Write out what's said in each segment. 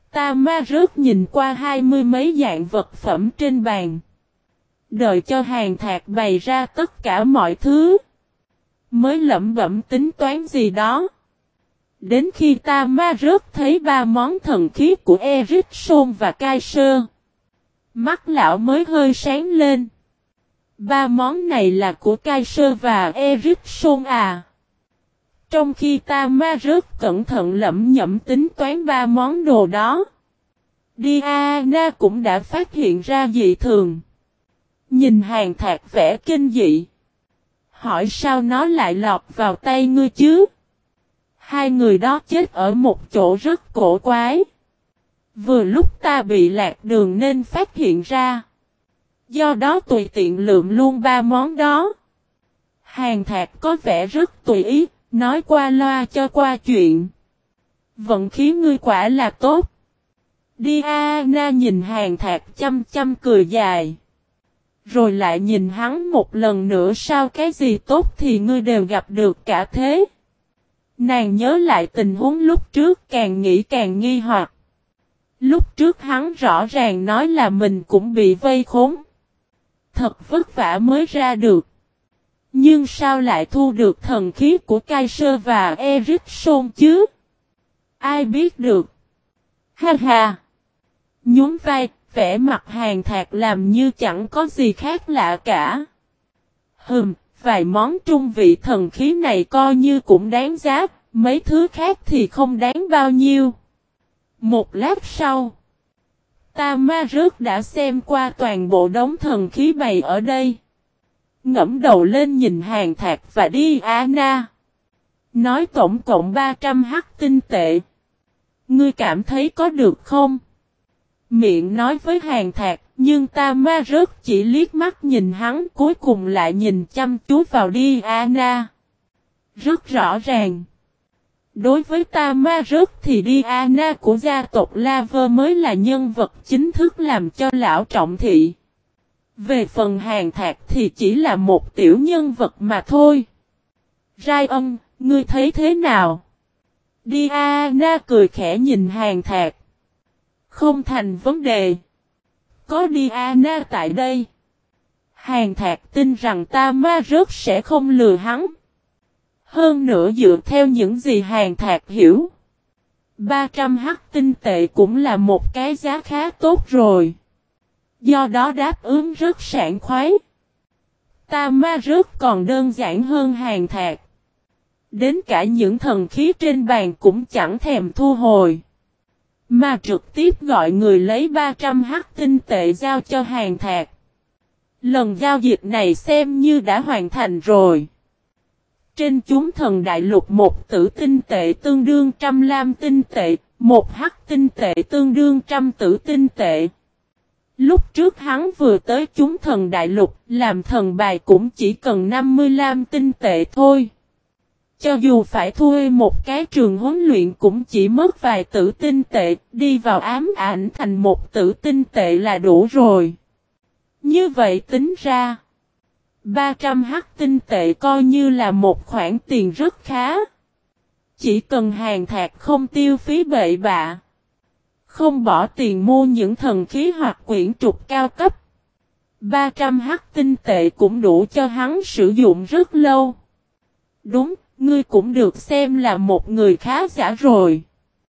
Ta ma rớt nhìn qua 20 mấy dạng vật phẩm trên bàn. Đợi cho Hàn Thạc bày ra tất cả mọi thứ. Mới lẩm bẩm tính toán gì đó. Đến khi ta ma rớt thấy 3 món thần khí của Ericsson và Kaiser. Mắt lão mới hơi sáng lên. 3 món này là của Kaiser và Ericsson à. Trong khi ta ma rớt cẩn thận lẩm nhẩm tính toán 3 món đồ đó. Diana cũng đã phát hiện ra dị thường. Nhìn Hàn Thạc vẻ kinh dị. Hỏi sao nó lại lọt vào tay ngươi chứ? Hai người đó chết ở một chỗ rất cổ quái. Vừa lúc ta bị lạc đường nên phát hiện ra. Do đó tùy tiện lượm luôn 3 món đó. Hàn Thạc có vẻ rất tùy ý, nói qua loa cho qua chuyện. Vận khí ngươi quả là tốt. Diana nhìn Hàn Thạc chăm chăm cười dài. Rồi lại nhìn hắn một lần nữa, sao cái gì tốt thì ngươi đều gặp được cả thế. Nàng nhớ lại tình huống lúc trước, càng nghĩ càng nghi hoặc. Lúc trước hắn rõ ràng nói là mình cũng bị vây khốn. Thật vất vả mới ra được. Nhưng sao lại thu được thần khí của Kaiser và Ericsson chứ? Ai biết được? Ha ha! Nhún vai, vẻ mặt Hàn Thạc làm như chẳng có gì khác lạ cả. Vài món trung vị thần khí này coi như cũng đáng giá, mấy thứ khác thì không đáng bao nhiêu. Một lát sau, ta ma rớt đã xem qua toàn bộ đống thần khí bày ở đây. Ngẫm đầu lên nhìn Hàn Thạc và Diana. Nói tổng cộng 300 hắc tinh tệ. Ngươi cảm thấy có được không? Miệng nói với Hàn Thạc, nhưng ta ma rớt chỉ liếc mắt nhìn hắn, cuối cùng lại nhìn chăm chú vào Diana. Rất rõ ràng. Đối với ta ma rớt thì Diana của gia tộc Laver mới là nhân vật chính thức làm cho lão trọng thị. Về phần Hàn Thạc thì chỉ là một tiểu nhân vật mà thôi. Ryan, ngươi thấy thế nào? Diana cười khẽ nhìn Hàn Thạc. Không thành vấn đề. Có Diana tại đây. Hàn Thạc tin rằng ta ma rớt sẽ không lừa hắn. Hơn nữa dựa theo những gì Hàn Thạc hiểu. 300 hắc tinh tệ cũng là một cái giá khá tốt rồi. Do đó đáp ứng rất sảng khoái. Ta ma rớt còn đơn giản hơn Hàn Thạc. Đến cả những thần khí trên bàn cũng chẳng thèm thu hồi. Mà trực tiếp gọi người lấy 300 hắc tinh tệ giao cho Hàn Thạc. Lần giao dịch này xem như đã hoàn thành rồi. Trên chúng thần đại lục một tử tinh tệ tương đương 100 lam tinh tệ, một hắc tinh tệ tương đương 100 tử tinh tệ. Lúc trước hắn vừa tới chúng thần đại lục, làm thần bài cũng chỉ cần 50 lam tinh tệ thôi. Cho dù phải thuê một cái trường huấn luyện cũng chỉ mất vài tử tinh tệ, đi vào ám ảnh thành một tử tinh tệ là đủ rồi. Như vậy tính ra, 300 hắc tinh tệ coi như là một khoản tiền rất khá. Chỉ cần Hàn Thạc không tiêu phí bậy bạ, không bỏ tiền mua những thần khí hoặc quyển trục cao cấp, 300 hắc tinh tệ cũng đủ cho hắn sử dụng rất lâu. Đúng, ngươi cũng được xem là một người khá giả rồi.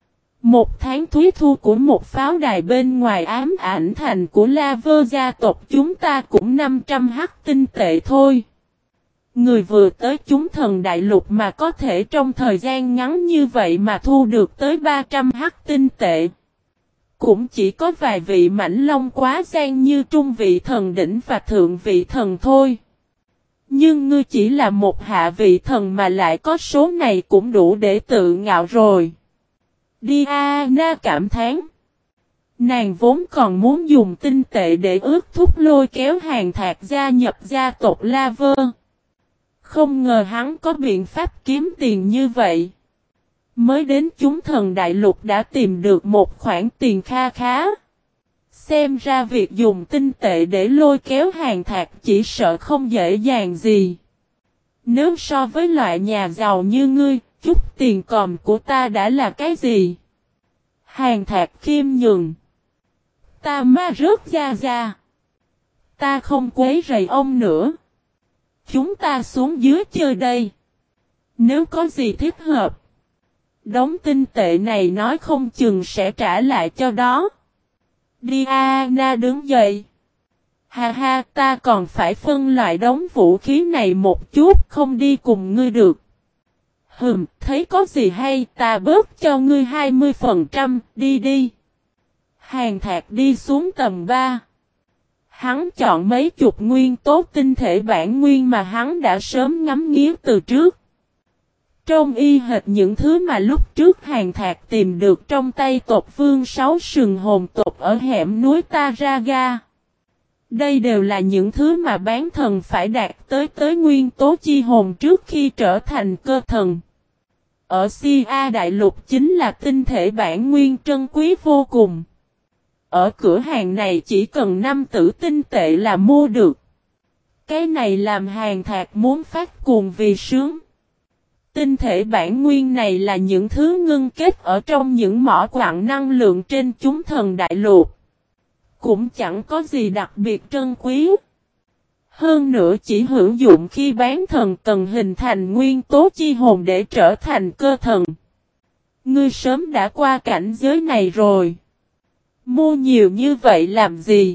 Một tháng thuế thu của một pháo đài bên ngoài ám ảnh thành của Laver gia tộc chúng ta cũng 500 hắc tinh tệ thôi. Người vừa tới chúng thần đại lục mà có thể trong thời gian ngắn như vậy mà thu được tới 300 hắc tinh tệ. Cũng chỉ có vài vị mãnh long quá gian như trung vị thần đỉnh và thượng vị thần thôi. Nhưng ngươi chỉ là một hạ vị thần mà lại có số này cũng đủ để tự ngạo rồi. Diana cảm thán. Nàng vốn còn muốn dùng tinh tệ để ước thúc lôi kéo Hàn Thạc gia nhập gia tộc Laver. Không ngờ hắn có biện pháp kiếm tiền như vậy. Mới đến chúng thần đại lục đã tìm được một khoản tiền kha khá. Xem ra việc dùng tinh tệ để lôi kéo Hàn Thạc chỉ sợ không dễ dàng gì. Nếu so với loại nhà giàu như ngươi, chút tiền còm của ta đã là cái gì? Hàng Thạc khiêm nhường. Ta ma rớt gia gia. Ta không quấy rầy ông nữa. Chúng ta xuống dưới chơi đây. Nếu có gì thích hợp. Đống tinh tệ này nói không chừng sẽ trả lại cho đó. Diana đứng dậy. Ha ha, ta còn phải phân loại đống vũ khí này một chút, không đi cùng ngươi được. Thấy có gì hay, ta bớt cho ngươi 20%, đi đi. Hàng Thạc đi xuống tầng 3. Hắn chọn mấy chục nguyên tố tinh thể bản nguyên mà hắn đã sớm ngắm nghía từ trước. Trông y hệt những thứ mà lúc trước Hàng Thạc tìm được trong tay tộc vương 6 sừng hồn tộc ở hẻm núi Taraga. Đây đều là những thứ mà bán thần phải đạt tới nguyên tố chi hồn trước khi trở thành cơ thần. Ở Sia Đại Lục chính là tinh thể bản nguyên trân quý vô cùng. Ở cửa hàng này chỉ cần 5 tử tinh tệ là mua được. Cái này làm Hàng Thạc muốn phát cuồng vì sướng. Tinh thể bản nguyên này là những thứ ngưng kết ở trong những mỏ quặng năng lượng trên chúng thần đại lục. Cũng chẳng có gì đặc biệt trân quý. Hơn nữa chỉ hữu dụng khi bán thần cần hình thành nguyên tố chi hồn để trở thành cơ thần. Ngươi sớm đã qua cảnh giới này rồi. Mua nhiều như vậy làm gì?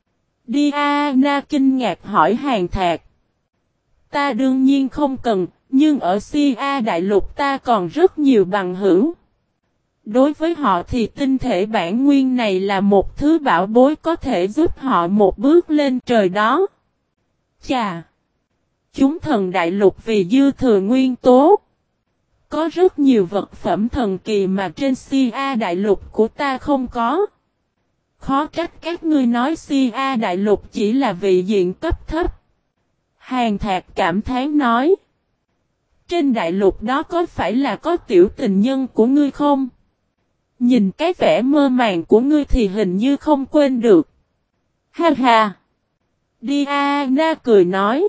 Diana kinh ngạc hỏi Hàng Thạc. Ta đương nhiên không cần, nhưng ở Sia Đại Lục ta còn rất nhiều bằng hữu. Đối với họ thì tinh thể bản nguyên này là một thứ bảo bối có thể giúp họ một bước lên trời đó. Chà! Chúng thần đại lục vì dư thừa nguyên tố. Có rất nhiều vật phẩm thần kỳ mà trên Sia Đại Lục của ta không có. Khó trách các ngươi nói Sia Đại Lục chỉ là vị diện cấp thấp. Hàng Thạc cảm thán nói. Trên đại lục đó có phải là có tiểu tình nhân của ngươi không? Nhìn cái vẻ mơ màng của ngươi thì hình như không quên được. Ha ha! Diana cười nói.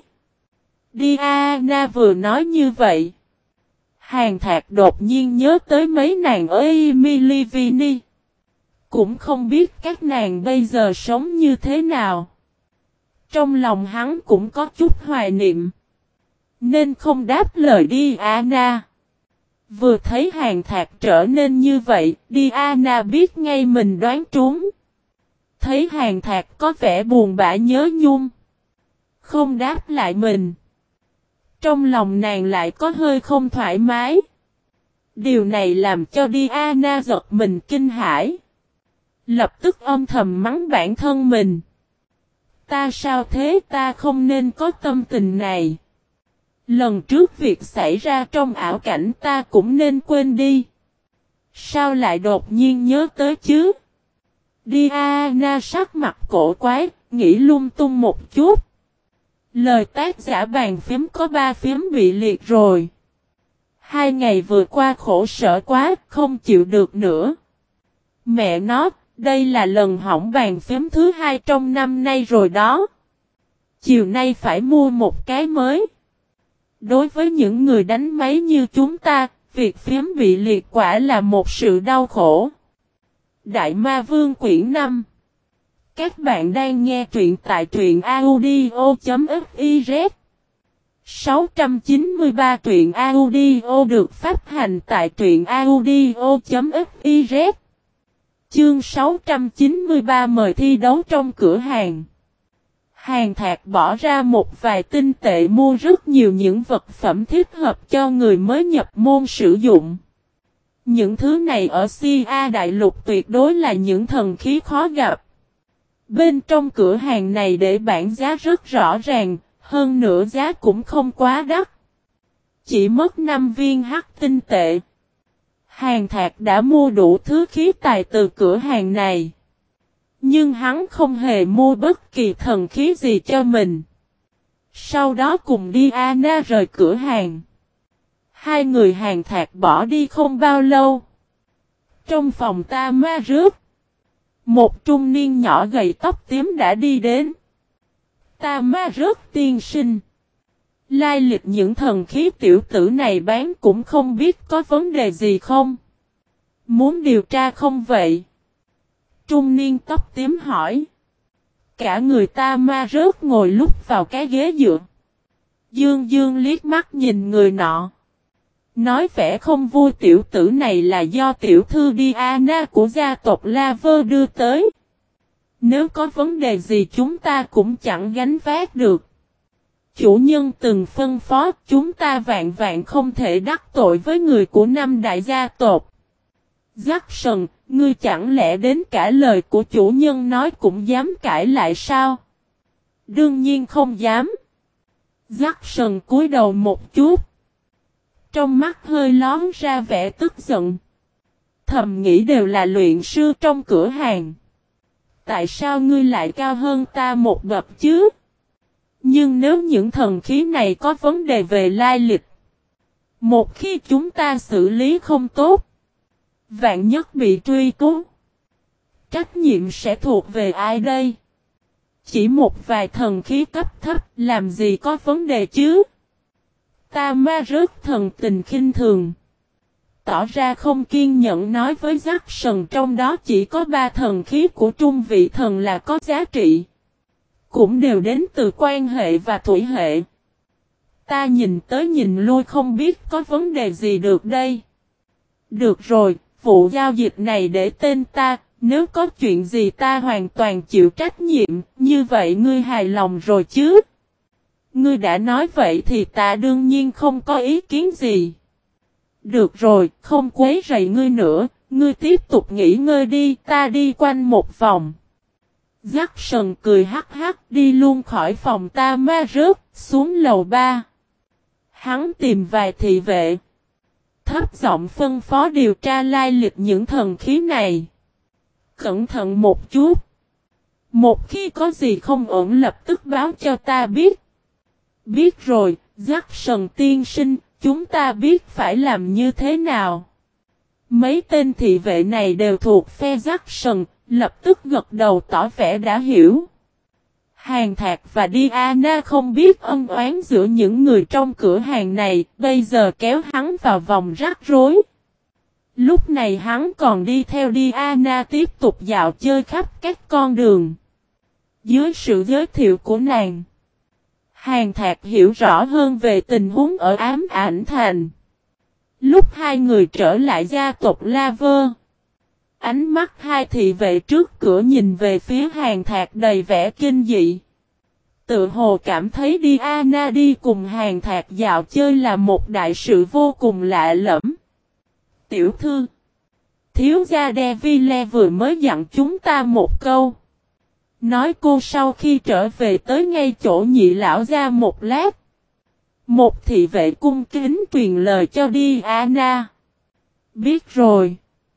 Diana vừa nói như vậy. Hàng Thạc đột nhiên nhớ tới mấy nàng ở Emily Vini. Cũng không biết các nàng bây giờ sống như thế nào. Trong lòng hắn cũng có chút hoài niệm. Nên không đáp lời Diana. Vừa thấy Hàng Thạc trở nên như vậy, Diana biết ngay mình đoán trúng. Thấy Hàng Thạc có vẻ buồn bã nhớ nhung. Không đáp lại mình. Trong lòng nàng lại có hơi không thoải mái. Điều này làm cho Diana giật mình kinh hãi. Lập tức âm thầm mắng bản thân mình. Ta sao thế, ta không nên có tâm tình này. Lần trước việc xảy ra trong ảo cảnh ta cũng nên quên đi. Sao lại đột nhiên nhớ tới chứ? Diana sắc mặt cổ quái, nghĩ lung tung một chút. Lời tác giả bàn phím có 3 phím bị liệt rồi. 2 ngày vừa qua khổ sở quá, không chịu được nữa. Mẹ nó, đây là lần hỏng bàn phím thứ 2 trong năm nay rồi đó. Chiều nay phải mua một cái mới. Đối với những người đánh máy như chúng ta, việc phím bị liệt quả là một sự đau khổ. Đại Ma Vương quyển 5. Các bạn đang nghe truyện tại truyện audio.fiz. 693 truyện audio được phát hành tại truyện audio.fiz. Chương 693 mời thi đấu trong cửa hàng. Hàng Thạc bỏ ra một vài tinh tệ mua rất nhiều những vật phẩm thích hợp cho người mới nhập môn sử dụng. Những thứ này ở Sia Đại Lục tuyệt đối là những thần khí khó gặp. Bên trong cửa hàng này để bảng giá rất rõ ràng, hơn nữa giá cũng không quá đắt. Chỉ mất 5 viên hắc tinh tệ. Hàng Thạc đã mua đủ thứ khí tài từ cửa hàng này. Nhưng hắn không hề mua bất kỳ thần khí gì cho mình. Sau đó cùng Diana rời cửa hàng. Hai người Hàng Thạc bỏ đi không bao lâu. Trong phòng ta ma rước. Một trung niên nhỏ gầy tóc tím đã đi đến. Ta ma rước tiên sinh. Lai lịch những thần khí tiểu tử này bán cũng không biết có vấn đề gì không. Muốn điều tra không vậy? Trung niên tóc tím hỏi. Cả người ta ma rớt ngồi lúc vào cái ghế dựa. Dương Dương liếc mắt nhìn người nọ. Nói vẻ không vui, tiểu tử này là do tiểu thư Diana của gia tộc Laver đưa tới. Nếu có vấn đề gì chúng ta cũng chẳng gánh vác được. Chủ nhân từng phân phó chúng ta vạn vạn không thể đắc tội với người của năm đại gia tộc. Jackson, ngươi chẳng lẽ đến cả lời của chủ nhân nói cũng dám cãi lại sao? Đương nhiên không dám. Jackson cúi đầu một chút. Trong mắt hơi lón ra vẻ tức giận. Thầm nghĩ đều là luyện sư trong cửa hàng. Tại sao ngươi lại cao hơn ta một bậc chứ? Nhưng nếu những thần khí này có vấn đề về lai lịch, một khi chúng ta xử lý không tốt, vạn nhất bị truy cứu, trách nhiệm sẽ thuộc về ai đây? Chỉ một vài thần khí cấp thấp làm gì có vấn đề chứ? Ta ma rớt thần tình khinh thường. Tỏ ra không kiên nhẫn nói với Jackson, trong đó chỉ có 3 thần khí của trung vị thần là có giá trị. Cũng đều đến từ quan hệ và thủy hệ. Ta nhìn tới nhìn lui không biết có vấn đề gì được đây. Được rồi, vụ giao dịch này để tên ta, nếu có chuyện gì ta hoàn toàn chịu trách nhiệm, như vậy ngươi hài lòng rồi chứ? Ngươi đã nói vậy thì ta đương nhiên không có ý kiến gì. Được rồi, không quấy rầy ngươi nữa, ngươi tiếp tục nghỉ ngơi đi, ta đi quanh một vòng. Jackson cười hắc hắc đi luôn khỏi phòng ta ma rớt, xuống lầu 3. Hắn tìm vài thị vệ. Thấp giọng phân phó điều tra lai lịch những thần khí này. Cẩn thận một chút. Một khi có gì không ổn lập tức báo cho ta biết. Biết rồi, Jackson tiên sinh, chúng ta biết phải làm như thế nào. Mấy tên thị vệ này đều thuộc phe Jackson, lập tức gật đầu tỏ vẻ đã hiểu. Hàn Thạc và Diana không biết ân oán giữa những người trong cửa hàng này, bây giờ kéo hắn vào vòng rắc rối. Lúc này hắn còn đi theo Diana tiếp tục dạo chơi khắp các con đường. Dưới sự giới thiệu của nàng, Hàn Thạc hiểu rõ hơn về tình huống ở Ám Ảnh Thành. Lúc hai người trở lại gia tộc Laver, ánh mắt hai thị vệ trước cửa nhìn về phía Hàn Thạc đầy vẻ kinh dị. Tự hồ cảm thấy Diana đi cùng Hàn Thạc dạo chơi là một đại sự vô cùng lạ lẫm. Tiểu thư, thiếu gia Deville vừa mới dặn chúng ta một câu. Nói cô sau khi trở về tới ngay chỗ nhị lão gia một lát. Một thị vệ cung kính truyền lời cho Diana. Biết rồi.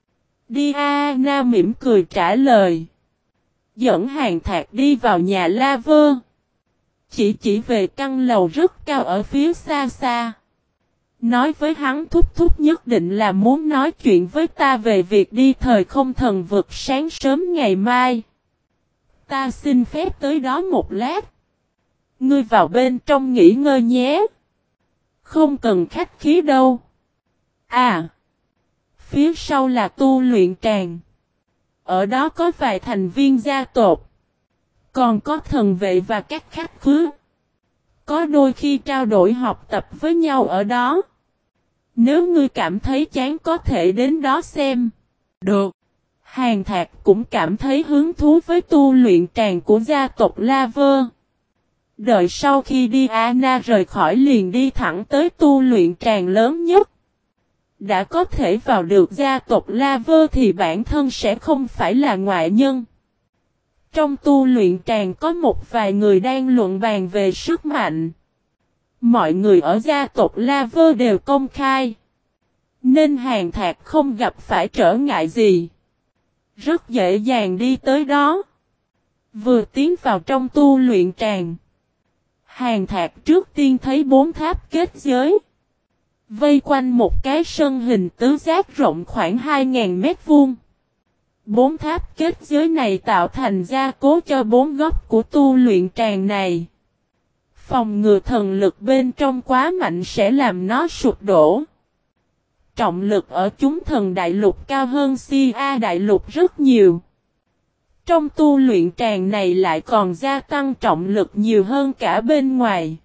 Diana mỉm cười trả lời. Dẫn Hàn Thạc đi vào nhà Laver. Chỉ về căn lầu rất cao ở phía xa xa. Nói với hắn thúc thúc nhất định là muốn nói chuyện với ta về việc đi thời không thần vực sáng sớm ngày mai. Ta xin phép tới đó một lát. Ngươi vào bên trong nghỉ ngơi nhé. Không cần khách khí đâu. À, phía sau là tu luyện tràng. Ở đó có vài thành viên gia tộc. Còn có thần vệ và các khách khứa. Có đôi khi trao đổi học tập với nhau ở đó. Nếu ngươi cảm thấy chán có thể đến đó xem. Được. Hàn Thạc cũng cảm thấy hứng thú với tu luyện tràng của gia tộc Laver. Đợi sau khi Diana rời khỏi liền đi thẳng tới tu luyện tràng lớn nhất. Đã có thể vào được gia tộc Laver thì bản thân sẽ không phải là ngoại nhân. Trong tu luyện tràng có một vài người đang luận bàn về sức mạnh. Mọi người ở gia tộc Laver đều công khai. Nên Hàn Thạc không gặp phải trở ngại gì. Rất dễ dàng đi tới đó. Vừa tiến vào trong tu luyện tràng. Hàn Thạc trước tiên thấy 4 tháp kết giới. Vây quanh một cái sân hình tứ giác rộng khoảng 2.000 mét vuông. 4 tháp kết giới này tạo thành gia cố cho 4 góc của tu luyện tràng này. Phòng ngừa thần lực bên trong quá mạnh sẽ làm nó sụp đổ. trọng lực ở chúng thần đại lục cao hơn Sia đại lục rất nhiều. Trong tu luyện tràng này lại còn gia tăng trọng lực nhiều hơn cả bên ngoài.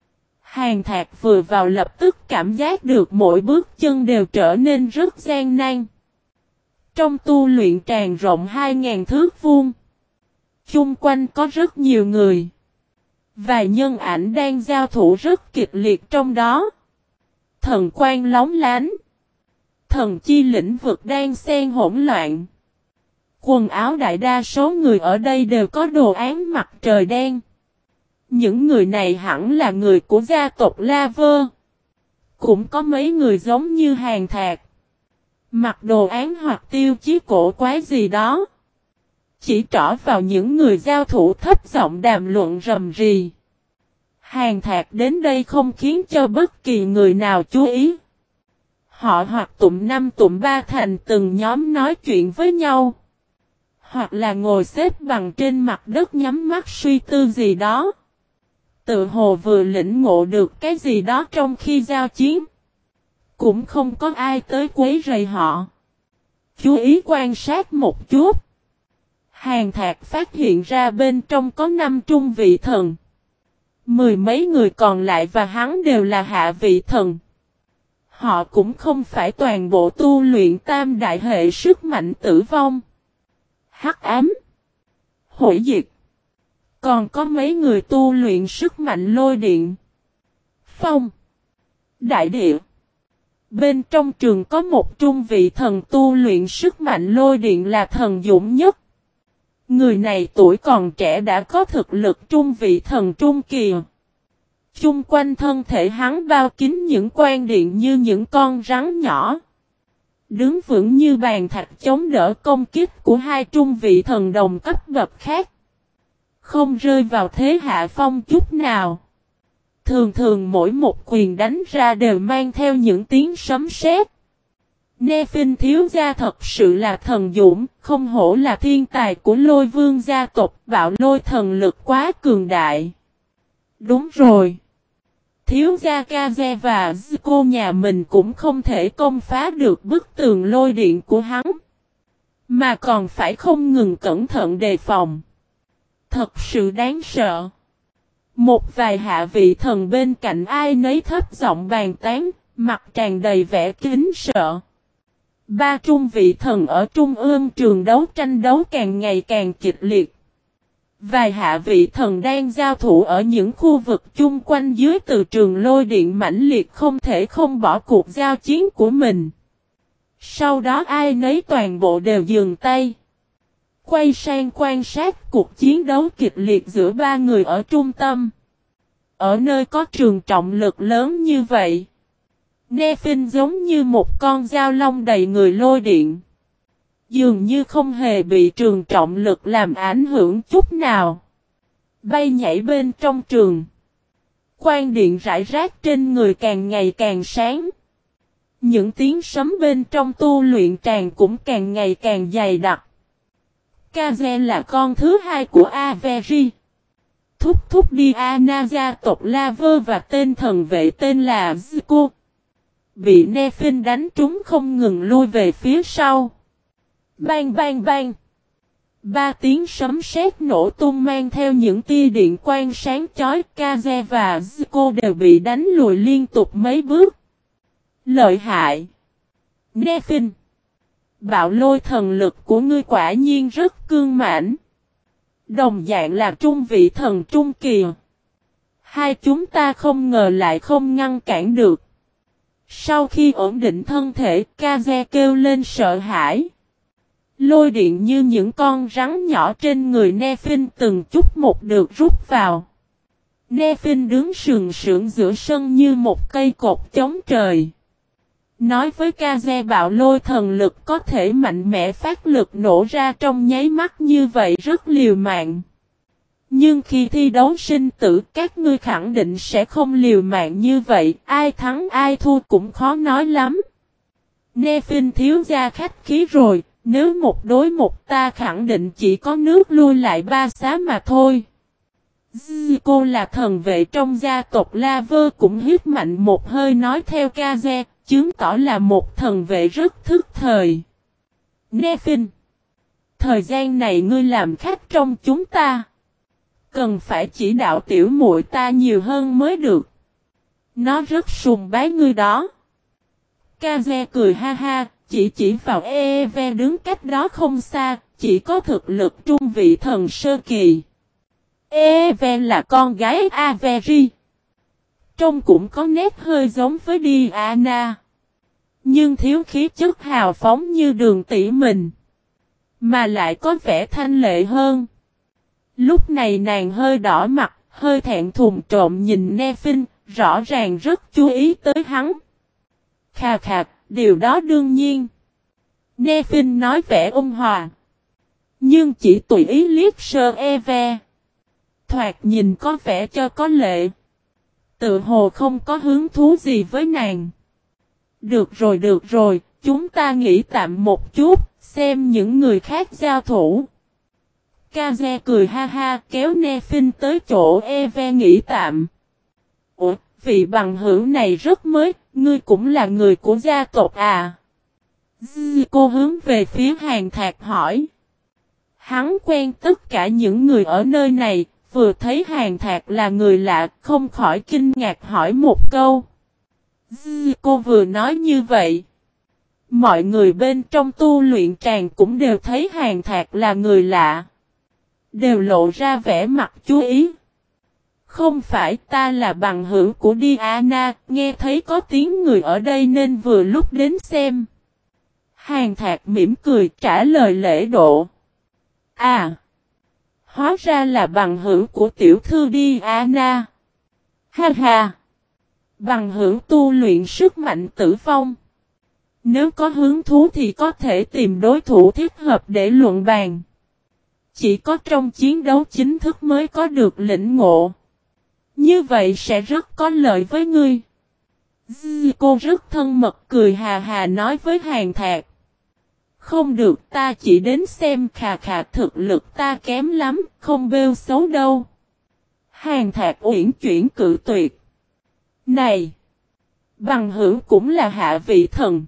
Hàn Thạc vừa vào lập tức cảm giác được mỗi bước chân đều trở nên rất gian nan. Trong tu luyện tràng rộng 2.000 thước vuông, chung quanh có rất nhiều người. Vài nhân ảnh đang giao thủ rất kịch liệt trong đó. Thần quang lóng lánh. Thần chi lĩnh vực đang xen hỗn loạn. Quần áo đại đa số người ở đây đều có đồ án mặt trời đen. Những người này hẳn là người của gia tộc La Vơ. Cũng có mấy người giống như Hàn Thạc. Mặc đồ án hoặc tiêu chí cổ quái gì đó. Chỉ trỏ vào những người giao thủ thấp giọng đàm luận rầm rì. Hàn Thạc đến đây không khiến cho bất kỳ người nào chú ý. Họ hoặc tụm năm tụm ba thành từng nhóm nói chuyện với nhau. Hoặc là ngồi xếp bằng trên mặt đất nhắm mắt suy tư gì đó. Tự hồ vừa lĩnh ngộ được cái gì đó trong khi giao chiến. Cũng không có ai tới quấy rầy họ. Chú ý quan sát một chút. Hàn Thạc phát hiện ra bên trong có 5 trung vị thần. 10 mấy người còn lại và hắn đều là hạ vị thần. Họ cũng không phải toàn bộ tu luyện tam đại hệ sức mạnh tử vong. Hắc ám. Hủy diệt. Còn có mấy người tu luyện sức mạnh lôi điện. Phong. Đại địa. Bên trong trường có một trung vị thần tu luyện sức mạnh lôi điện là thần dũng nhất. Người này tuổi còn trẻ đã có thực lực trung vị thần trung kỳ. Chung quanh thân thể hắn bao kín những quan điện như những con rắn nhỏ. Đứng vững như bàn thạch chống đỡ công kích của hai trung vị thần đồng cấp bậc khác. Không rơi vào thế hạ phong chút nào. Thường thường mỗi một quyền đánh ra đều mang theo những tiếng sấm sét. Nephin thiếu gia thật sự là thần dũng, không hổ là thiên tài của Lôi Vương gia tộc, bạo lôi thần lực quá cường đại. Đúng rồi. Thiếu gia Kaze và Zuko nhà mình cũng không thể công phá được bức tường lôi điện của hắn. Mà còn phải không ngừng cẩn thận đề phòng. Thật sự đáng sợ. Một vài hạ vị thần bên cạnh ai nấy thấp giọng bàn tán, mặt tràn đầy vẻ kính sợ. 3 trung vị thần ở trung ương trường đấu tranh đấu càng ngày càng kịch liệt. Vài hạ vị thần đang giao thủ ở những khu vực chung quanh dưới từ trường lôi điện mãnh liệt không thể không bỏ cuộc giao chiến của mình. Sau đó ai nấy toàn bộ đều dừng tay. Quay sang quan sát cuộc chiến đấu kịch liệt giữa 3 người ở trung tâm. Ở nơi có trường trọng lực lớn như vậy. Nephin giống như một con dao long đầy người lôi điện. Dường như không hề bị trường trọng lực làm ảnh hưởng chút nào. Bay nhảy bên trong trường. Quang điện rải rác trên người càng ngày càng sáng. Những tiếng sấm bên trong tu luyện tràng cũng càng ngày càng dày đặc. Kaze là con thứ hai của Avery. Thúc thúc Diana gia tộc La Vơ và tên thần vệ tên là Zuko. Bị Nephin đánh trúng không ngừng lui về phía sau. Bang bang bang. 3 tiếng sấm sét nổ tung mang theo những tia điện quang sáng chói. Kaze và Zuko đều bị đánh lùi liên tục mấy bước. Lợi hại. Nephin. Bạo lôi thần lực của ngươi quả nhiên rất cương mãnh. Đồng dạng là trung vị thần trung kỳ. Hai chúng ta không ngờ lại không ngăn cản được. Sau khi ổn định thân thể, Kaze kêu lên sợ hãi. Lôi điện như những con rắn nhỏ trên người Nephin từng chút một được rút vào. Nephin đứng sừng sững giữa sân như một cây cột chống trời. Nói với Kaze bạo lôi thần lực có thể mạnh mẽ phát lực nổ ra trong nháy mắt như vậy rất liều mạng. Nhưng khi thi đấu sinh tử các ngươi khẳng định sẽ không liều mạng như vậy, ai thắng ai thua cũng khó nói lắm. Nephin thiếu gia khách khí rồi, nếu một đối một ta khẳng định chỉ có nước lui lại 3 xá mà thôi. Zuko là thần vệ trong gia tộc La Vơ cũng hít mạnh một hơi nói theo Kaze, chứng tỏ là một thần vệ rất thức thời. Nephin, thời gian này ngươi làm khách trong chúng ta. Cần phải chỉ đạo tiểu muội ta nhiều hơn mới được. Nó rất sùng bái ngươi đó. Kaze cười ha ha, chỉ vào Eve đứng cách đó không xa, chỉ có thực lực trung vị thần sơ kỳ. Eve là con gái Avery. Trông cũng có nét hơi giống với Diana. Nhưng thiếu khí chất hào phóng như Đường tỷ mình. Mà lại có vẻ thanh lệ hơn. Lúc này nàng hơi đỏ mặt, hơi thẹn thùng trộm nhìn Nephin, rõ ràng rất chú ý tới hắn. Khà khà, điều đó đương nhiên. Nephin nói vẻ ôn hòa. Nhưng chỉ tùy ý liếc sơ Eve. Thoạt nhìn có vẻ cho có lệ. Tự hồ không có hứng thú gì với nàng. Được rồi, chúng ta nghỉ tạm một chút, xem những người khác giao thủ. Kaze cười ha ha kéo Nephin tới chỗ Eve nghỉ tạm. Ủa, vị bằng hữu này rất mới, ngươi cũng là người của gia tộc à? Cô hướng về phía Hàn Thạc hỏi. Hắn quen tất cả những người ở nơi này, vừa thấy Hàn Thạc là người lạ, không khỏi kinh ngạc hỏi một câu. Cô vừa nói như vậy. Mọi người bên trong tu luyện tràng cũng đều thấy Hàn Thạc là người lạ. Đều lộ ra vẻ mặt chú ý. Không phải, ta là bằng hữu của Diana, nghe thấy có tiếng người ở đây nên vừa lúc đến xem. Hàn Thạc mỉm cười trả lời lễ độ. À, hóa ra là bằng hữu của tiểu thư Diana. Ha ha, bằng hữu tu luyện sức mạnh tử vong. Nếu có hứng thú thì có thể tìm đối thủ thích hợp để luận bàn. Chỉ có trong chiến đấu chính thức mới có được lĩnh ngộ. Như vậy sẽ rất có lợi với ngươi. Cô rất thân mật cười hà hà nói với Hàn Thạc. Không được, ta chỉ đến xem, khà khà, thực lực ta kém lắm, không bêu xấu đâu. Hàn Thạc uyển chuyển cự tuyệt. Này! Bằng hữu cũng là hạ vị thần.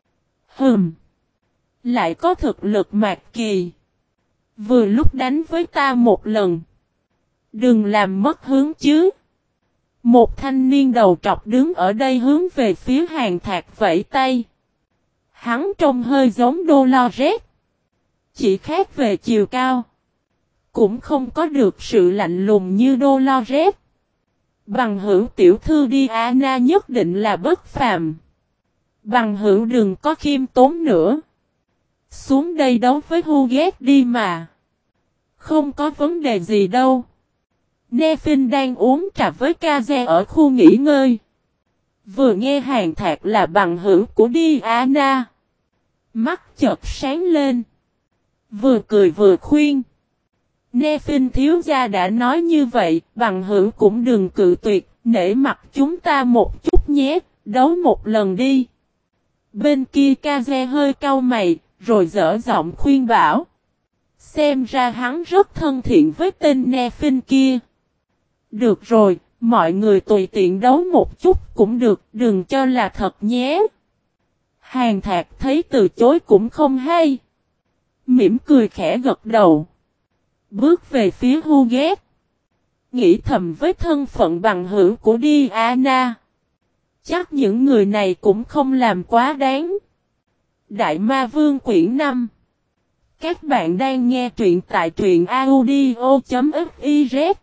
Lại có thực lực mạc kỳ. Vừa lúc đánh với ta một lần. Đừng làm mất hướng chứ. Một thanh niên đầu trọc đứng ở đây hướng về phía Hàn Thạc vẫy tay. Hắn trông hơi giống Dolores. Chỉ khác về chiều cao. Cũng không có được sự lạnh lùng như Dolores. Bằng hữu tiểu thư Diana nhất định là bất phàm. Bằng hữu đừng có khiêm tốn nữa. Xuống đây đấu với Hughette đi mà. Không có vấn đề gì đâu. Nephin đang uống trà với Kaze ở khu nghỉ ngơi. Vừa nghe Hàn Thạc là bằng hữu của Diana. Mắt chợt sáng lên. Vừa cười vừa khuyên. Nephin thiếu gia đã nói như vậy, bằng hữu cũng đừng cự tuyệt, nể mặt chúng ta một chút nhé, đấu một lần đi. Bên kia Kaze hơi cau mày, rồi dở giọng khuyên bảo. Xem ra hắn rất thân thiện với tên Nephin kia. Được rồi, mọi người tùy tiện đấu một chút cũng được, đừng cho là thật nhé. Hàn Thạc thấy từ chối cũng không hay. Mỉm cười khẽ gật đầu. Bước về phía Hughette. Nghĩ thầm với thân phận bằng hữu của Diana. Chắc những người này cũng không làm quá đáng. Đại Ma Vương quyển 5. Các bạn đang nghe truyện tại truyện audio.fiz.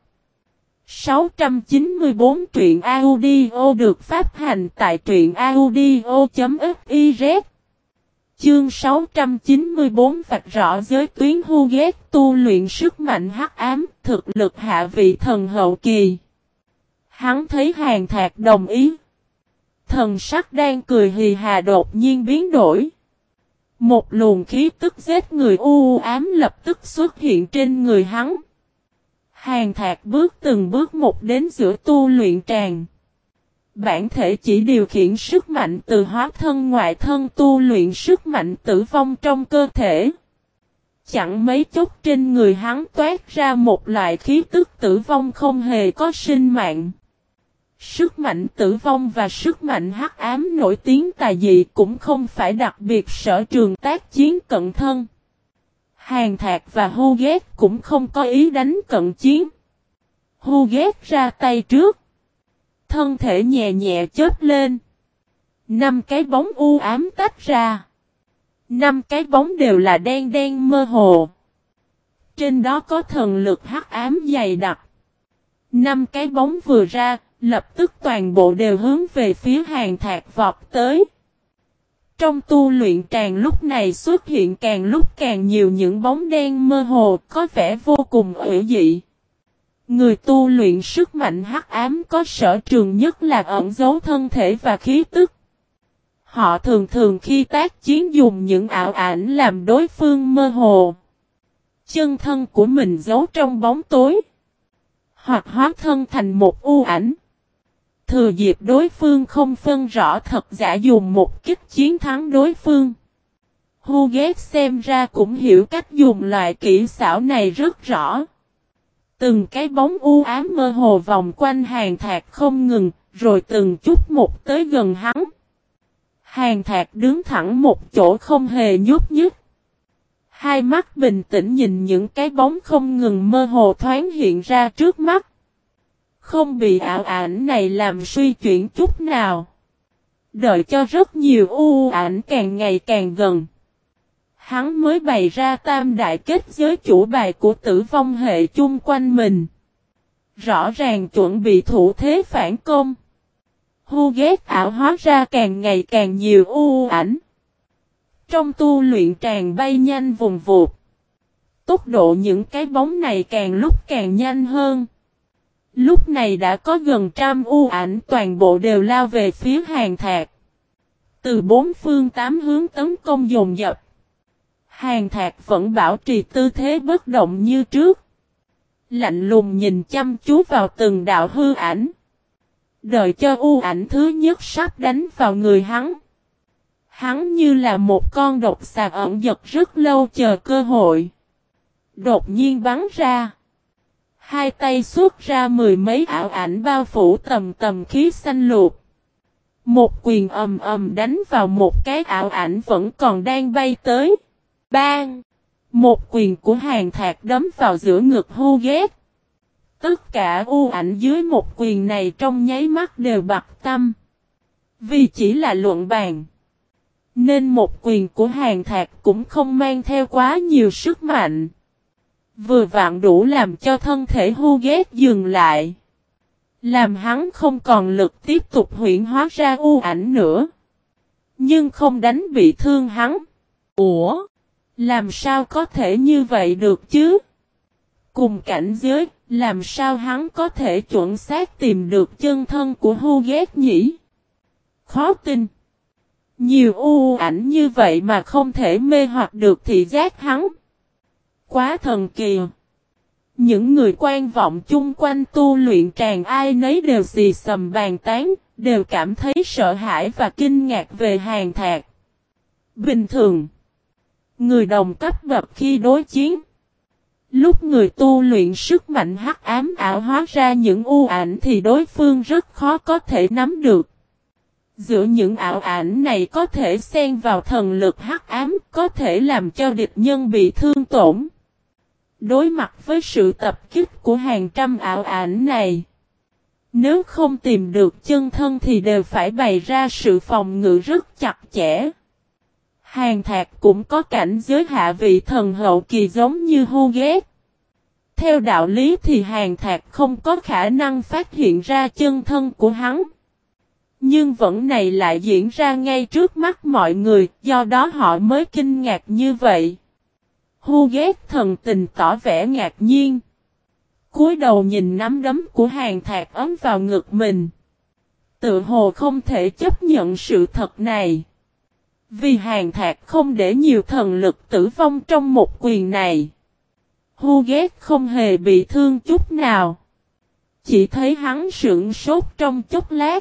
694 truyện audio được phát hành tại truyện audio.fiz. Chương 694 vạch rõ giới tuyến Hughette tu luyện sức mạnh hắc ám, thực lực hạ vị thần hậu kỳ. Hắn thấy Hàn Thạc đồng ý. Thần sắc đang cười hì hà đột nhiên biến đổi. Một luồng khí tức giết người u ám lập tức xuất hiện trên người hắn. Hàn Thạc bước từng bước một đến giữa tu luyện tràng. Bản thể chỉ điều khiển sức mạnh từ hóa thân ngoại thân tu luyện sức mạnh tử vong trong cơ thể. Chẳng mấy chốc trên người hắn toát ra một loại khí tức tử vong không hề có sinh mạng. Sức mạnh tử vong và sức mạnh hắc ám nổi tiếng tà dị cũng không phải đặc biệt sở trường tác chiến cận thân. Hàn Thạc và Hughét cũng không có ý đánh cận chiến. Hughét ra tay trước. Thân thể nhẹ nhẹ chớp lên. 5 cái bóng u ám tách ra. 5 cái bóng đều là đen đen mơ hồ. Trên đó có thần lực hắc ám dày đặc. 5 cái bóng vừa ra, lập tức toàn bộ đều hướng về phía Hàn Thạc vọt tới. Trong tu luyện tràng lúc này xuất hiện càng lúc càng nhiều những bóng đen mơ hồ có vẻ vô cùng ủy dị. Người tu luyện sức mạnh hắc ám có sở trường nhất là ẩn giấu thân thể và khí tức. Họ thường thường khi tác chiến dùng những ảo ảnh làm đối phương mơ hồ. Chân thân của mình giấu trong bóng tối. Hoặc hóa thân thành một u ảnh. Thừa dịp đối phương không phân rõ thật giả dùng một kích chiến thắng đối phương. Hughét xem ra cũng hiểu cách dùng loại kỹ xảo này rất rõ. Từng cái bóng u ám mơ hồ vòng quanh Hàn Thạc không ngừng, rồi từng chút một tới gần hắn. Hàn Thạc đứng thẳng một chỗ không hề nhúc nhích. Hai mắt bình tĩnh nhìn những cái bóng không ngừng mơ hồ thoáng hiện ra trước mắt. Không bị ảo ảnh này làm suy chuyển chút nào. Đợi cho rất nhiều u ảnh càng ngày càng gần. Hắn mới bày ra tam đại kết giới chủ bài của tử vong hệ chung quanh mình. Rõ ràng chuẩn bị thủ thế phản công. Hughét ảo hóa ra càng ngày càng nhiều u ảnh. Trong tu luyện tràn bay nhanh vùng vụt. Tốc độ những cái bóng này càng lúc càng nhanh hơn. Lúc này đã có gần trăm u ảnh toàn bộ đều lao về phía Hàn Thạc. Từ bốn phương tám hướng tấn công dồn dập. Hàn Thạc vẫn bảo trì tư thế bất động như trước. Lạnh lùng nhìn chăm chú vào từng đạo hư ảnh. Đợi cho u ảnh thứ nhất sắp đánh vào người hắn. Hắn như là một con độc xà ẩn giật rất lâu chờ cơ hội. Đột nhiên bắn ra. Hai tay xuất ra mười mấy ảo ảnh bao phủ tầm tầm khí xanh lục. Một quyền ầm ầm đánh vào một cái ảo ảnh vẫn còn đang bay tới. Bang! Một quyền của Hàn Thạc đấm vào giữa ngực Hughét. Tất cả u ảnh dưới một quyền này trong nháy mắt đều bặt tâm. Vì chỉ là luận bàn. Nên một quyền của Hàn Thạc cũng không mang theo quá nhiều sức mạnh. Vừa vặn đủ làm cho thân thể Hughét dừng lại. Làm hắn không còn lực tiếp tục huyễn hóa ra u ảnh nữa. Nhưng không đánh bị thương hắn. Ủa? Làm sao có thể như vậy được chứ? Cùng cảnh giới, làm sao hắn có thể chuẩn xác tìm được chân thân của Hughét nhỉ? Khó tin. Nhiều u ảnh như vậy mà không thể mê hoặc được thị giác hắn. Quá thần kỳ. Những người quan vọng chung quanh tu luyện tràng ai nấy đều xì xầm bàn tán, đều cảm thấy sợ hãi và kinh ngạc về Hàn Thạc. Bình thường, người đồng cấp bậc khi đối chiến. Lúc người tu luyện sức mạnh hắc ám ảo hóa ra những u ảnh thì đối phương rất khó có thể nắm được. Giữa những ảo ảnh này có thể xen vào thần lực hắc ám, có thể làm cho địch nhân bị thương tổn. Đối mặt với sự tập kích của hàng trăm ảo ảnh này, nếu không tìm được chân thân thì đều phải bày ra sự phòng ngự rất chặt chẽ. Hàn Thạc cũng có cảnh giới hạ vị thần hậu kỳ giống như Hughét. Theo đạo lý thì Hàn Thạc không có khả năng phát hiện ra chân thân của hắn. Nhưng vẫn này lại diễn ra ngay trước mắt mọi người, do đó họ mới kinh ngạc như vậy. Hughét thần tình tỏ vẻ ngạc nhiên. Cúi đầu nhìn nắm đấm của Hàn Thạc ấm vào ngực mình. Tự hồ không thể chấp nhận sự thật này. Vì Hàn Thạc không để nhiều thần lực tử vong trong một quyền này. Hughét không hề bị thương chút nào. Chỉ thấy hắn sững sốt trong chốc lát.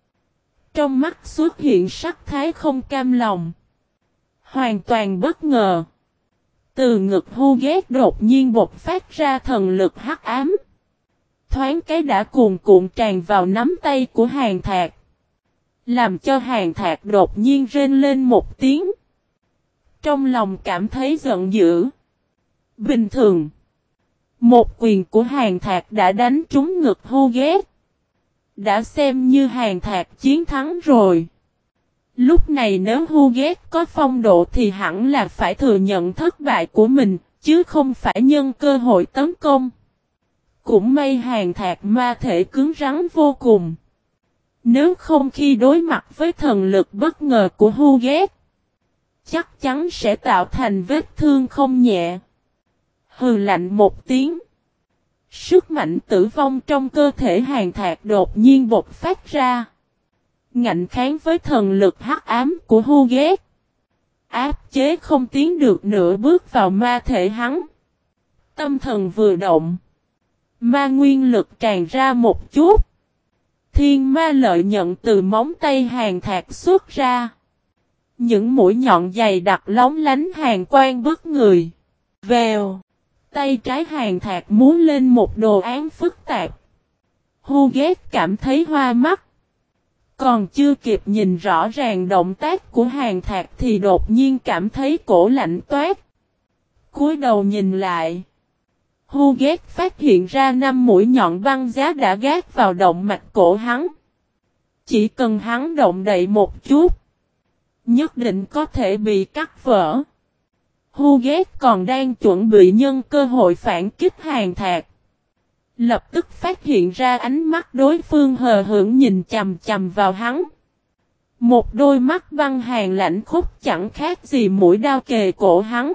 Trong mắt xuất hiện sắc thái không cam lòng. Hoàn toàn bất ngờ. Từ ngực Hughét đột nhiên bộc phát ra thần lực hắc ám. thoáng cái đã cuồn cuộn tràn vào nắm tay của Hàn Thạc. Làm cho Hàn Thạc đột nhiên rên lên một tiếng. Trong lòng cảm thấy giận dữ. Bình thường. Một quyền của Hàn Thạc đã đánh trúng ngực Hu Ghét. Đã xem như Hàn Thạc chiến thắng rồi. Lúc này nếu Hu Ghét có phong độ thì hẳn là phải thừa nhận thất bại của mình, chứ không phải nhân cơ hội tấn công. Cũng may Hàn Thạc ma thể cứng rắn vô cùng. Nếu không khi đối mặt với thần lực bất ngờ của Hu Ghét, chắc chắn sẽ tạo thành vết thương không nhẹ. Hừ lạnh một tiếng. Sức mạnh tử vong trong cơ thể Hàn Thạc đột nhiên bộc phát ra. Ngạnh kháng với thần lực hắc ám của Hu Ghét. Áp chế không tiến được nửa bước vào ma thể hắn. Tâm thần vừa động. Ma nguyên lực tràn ra một chút. Thiên ma lợi nhận từ móng tay Hàn Thạc xuất ra. Những mũi nhọn dày đặc lóng lánh hàn quang bức người. Vèo. Tay trái Hàn Thạc múa lên một đồ án phức tạp. Hu Ghét cảm thấy hoa mắt. Còn chưa kịp nhìn rõ ràng động tác của Hàn Thạc thì đột nhiên cảm thấy cổ lạnh toát. Cúi đầu nhìn lại. Hu Ghét phát hiện ra 5 mũi nhọn băng giá đã gác vào động mạch cổ hắn. Chỉ cần hắn động đậy một chút, nhất định có thể bị cắt vỡ. Hu Ghét còn đang chuẩn bị nhân cơ hội phản kích Hàn Thạc. Lập tức phát hiện ra ánh mắt đối phương hờ hững nhìn chằm chằm vào hắn. Một đôi mắt băng hàn lạnh khốc chẳng khác gì mũi đao kề cổ hắn.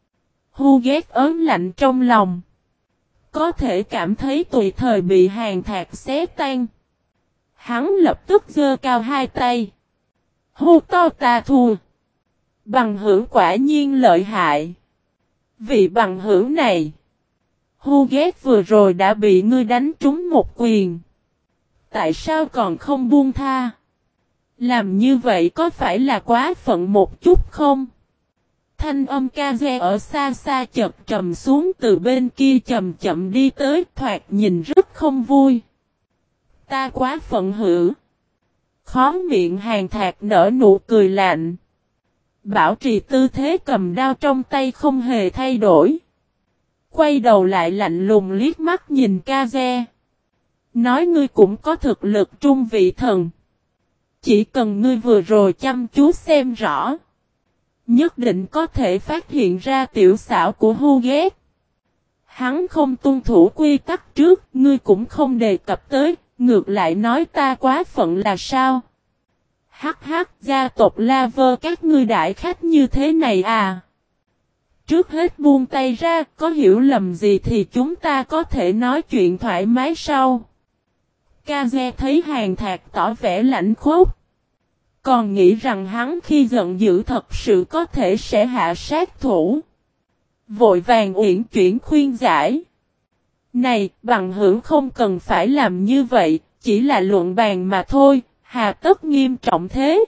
Hu Ghét ớn lạnh trong lòng. Có thể cảm thấy tùy thời bị Hàn Thạc xé tan. Hắn lập tức giơ cao hai tay. Hô to ta thua. Bằng hữu quả nhiên lợi hại. Vị bằng hữu này. Hu Ghét vừa rồi đã bị ngươi đánh trúng một quyền. Tại sao còn không buông tha? Làm như vậy có phải là quá phận một chút không? Thanh âm Kaze ở xa xa chợt trầm xuống từ bên kia chậm chậm đi tới, thoạt nhìn rất không vui. Ta quá phận hữu. Khó miệng Hàn Thạc nở nụ cười lạnh. Bảo trì tư thế cầm đao trong tay không hề thay đổi. Quay đầu lại lạnh lùng liếc mắt nhìn Kaze. Nói ngươi cũng có thực lực trung vị thần. Chỉ cần ngươi vừa rồi chăm chú xem rõ. Nhất định có thể phát hiện ra tiểu xảo của Hu Ghét. Hắn không tuân thủ quy tắc trước, ngươi cũng không đề cập tới, ngược lại nói ta quá phận là sao? Hắc hắc, gia tộc La Vơ các ngươi đại khách như thế này à? Trước hết buông tay ra, có hiểu lầm gì thì chúng ta có thể nói chuyện thoải mái sau. Kaze thấy Hàn Thạc tỏ vẻ lạnh khốc. Còn nghĩ rằng hắn khi giận dữ thật sự có thể sẽ hạ sát thủ. Vội vàng uyển chuyển khuyên giải. Này, bằng hữu không cần phải làm như vậy, chỉ là luận bàn mà thôi, hà tất nghiêm trọng thế.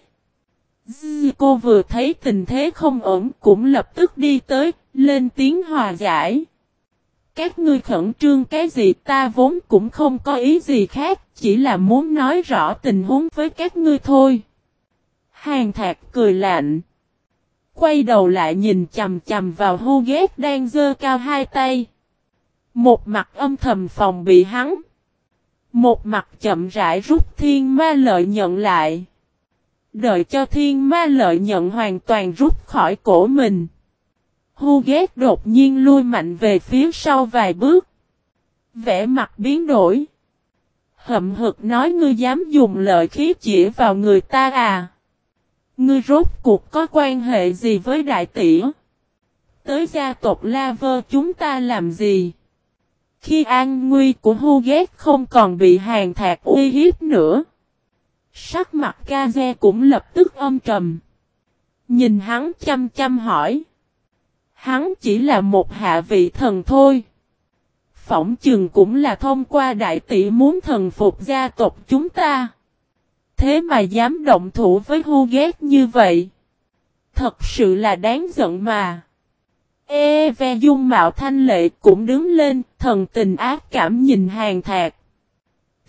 Cô vừa thấy tình thế không ổn cũng lập tức đi tới, lên tiếng hòa giải. Các ngươi khẩn trương cái gì, ta vốn cũng không có ý gì khác, chỉ là muốn nói rõ tình huống với các ngươi thôi. Hàn Thạc cười lạnh. Quay đầu lại nhìn chằm chằm vào Hu Ghét đang giơ cao hai tay. Một mặt âm thầm phòng bị hắn. Một mặt chậm rãi rút thiên ma lợi nhận lại. Đợi cho thiên ma lợi nhận hoàn toàn rút khỏi cổ mình. Hu Ghét đột nhiên lui mạnh về phía sau vài bước. Vẻ mặt biến đổi. Hậm hực nói ngươi dám dùng lợi khí chỉ vào người ta à? Ngươi rốt cuộc có quan hệ gì với đại tỷ? Tới gia tộc La Vơ chúng ta làm gì? Khi an nguy của Hu Ghét không còn bị Hàn Thạc uy hiếp nữa. Sắc mặt Kaze cũng lập tức âm trầm. Nhìn hắn chăm chăm hỏi. Hắn chỉ là một hạ vị thần thôi. Phỏng chừng cũng là thông qua đại tỷ muốn thần phục gia tộc chúng ta. Thế mà dám động thủ với Hu Ghét như vậy. Thật sự là đáng giận mà. Ve dung mạo thanh lệ cũng đứng lên, thần tình ác cảm nhìn Hàn Thạc.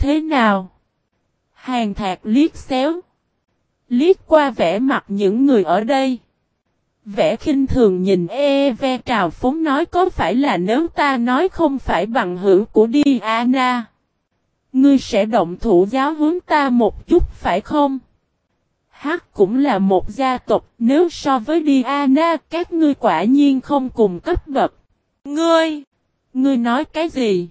thế nào? Hàng Thạc liếc xéo. Liếc qua vẻ mặt những người ở đây. Vẻ khinh thường nhìn Eve trào phúng nói có phải là nếu ta nói không phải bằng hữu của Diana, ngươi sẽ động thủ giáo huấn ta một chút phải không? Hắc cũng là một gia tộc, nếu so với Diana các ngươi quả nhiên không cùng cấp bậc. Ngươi nói cái gì?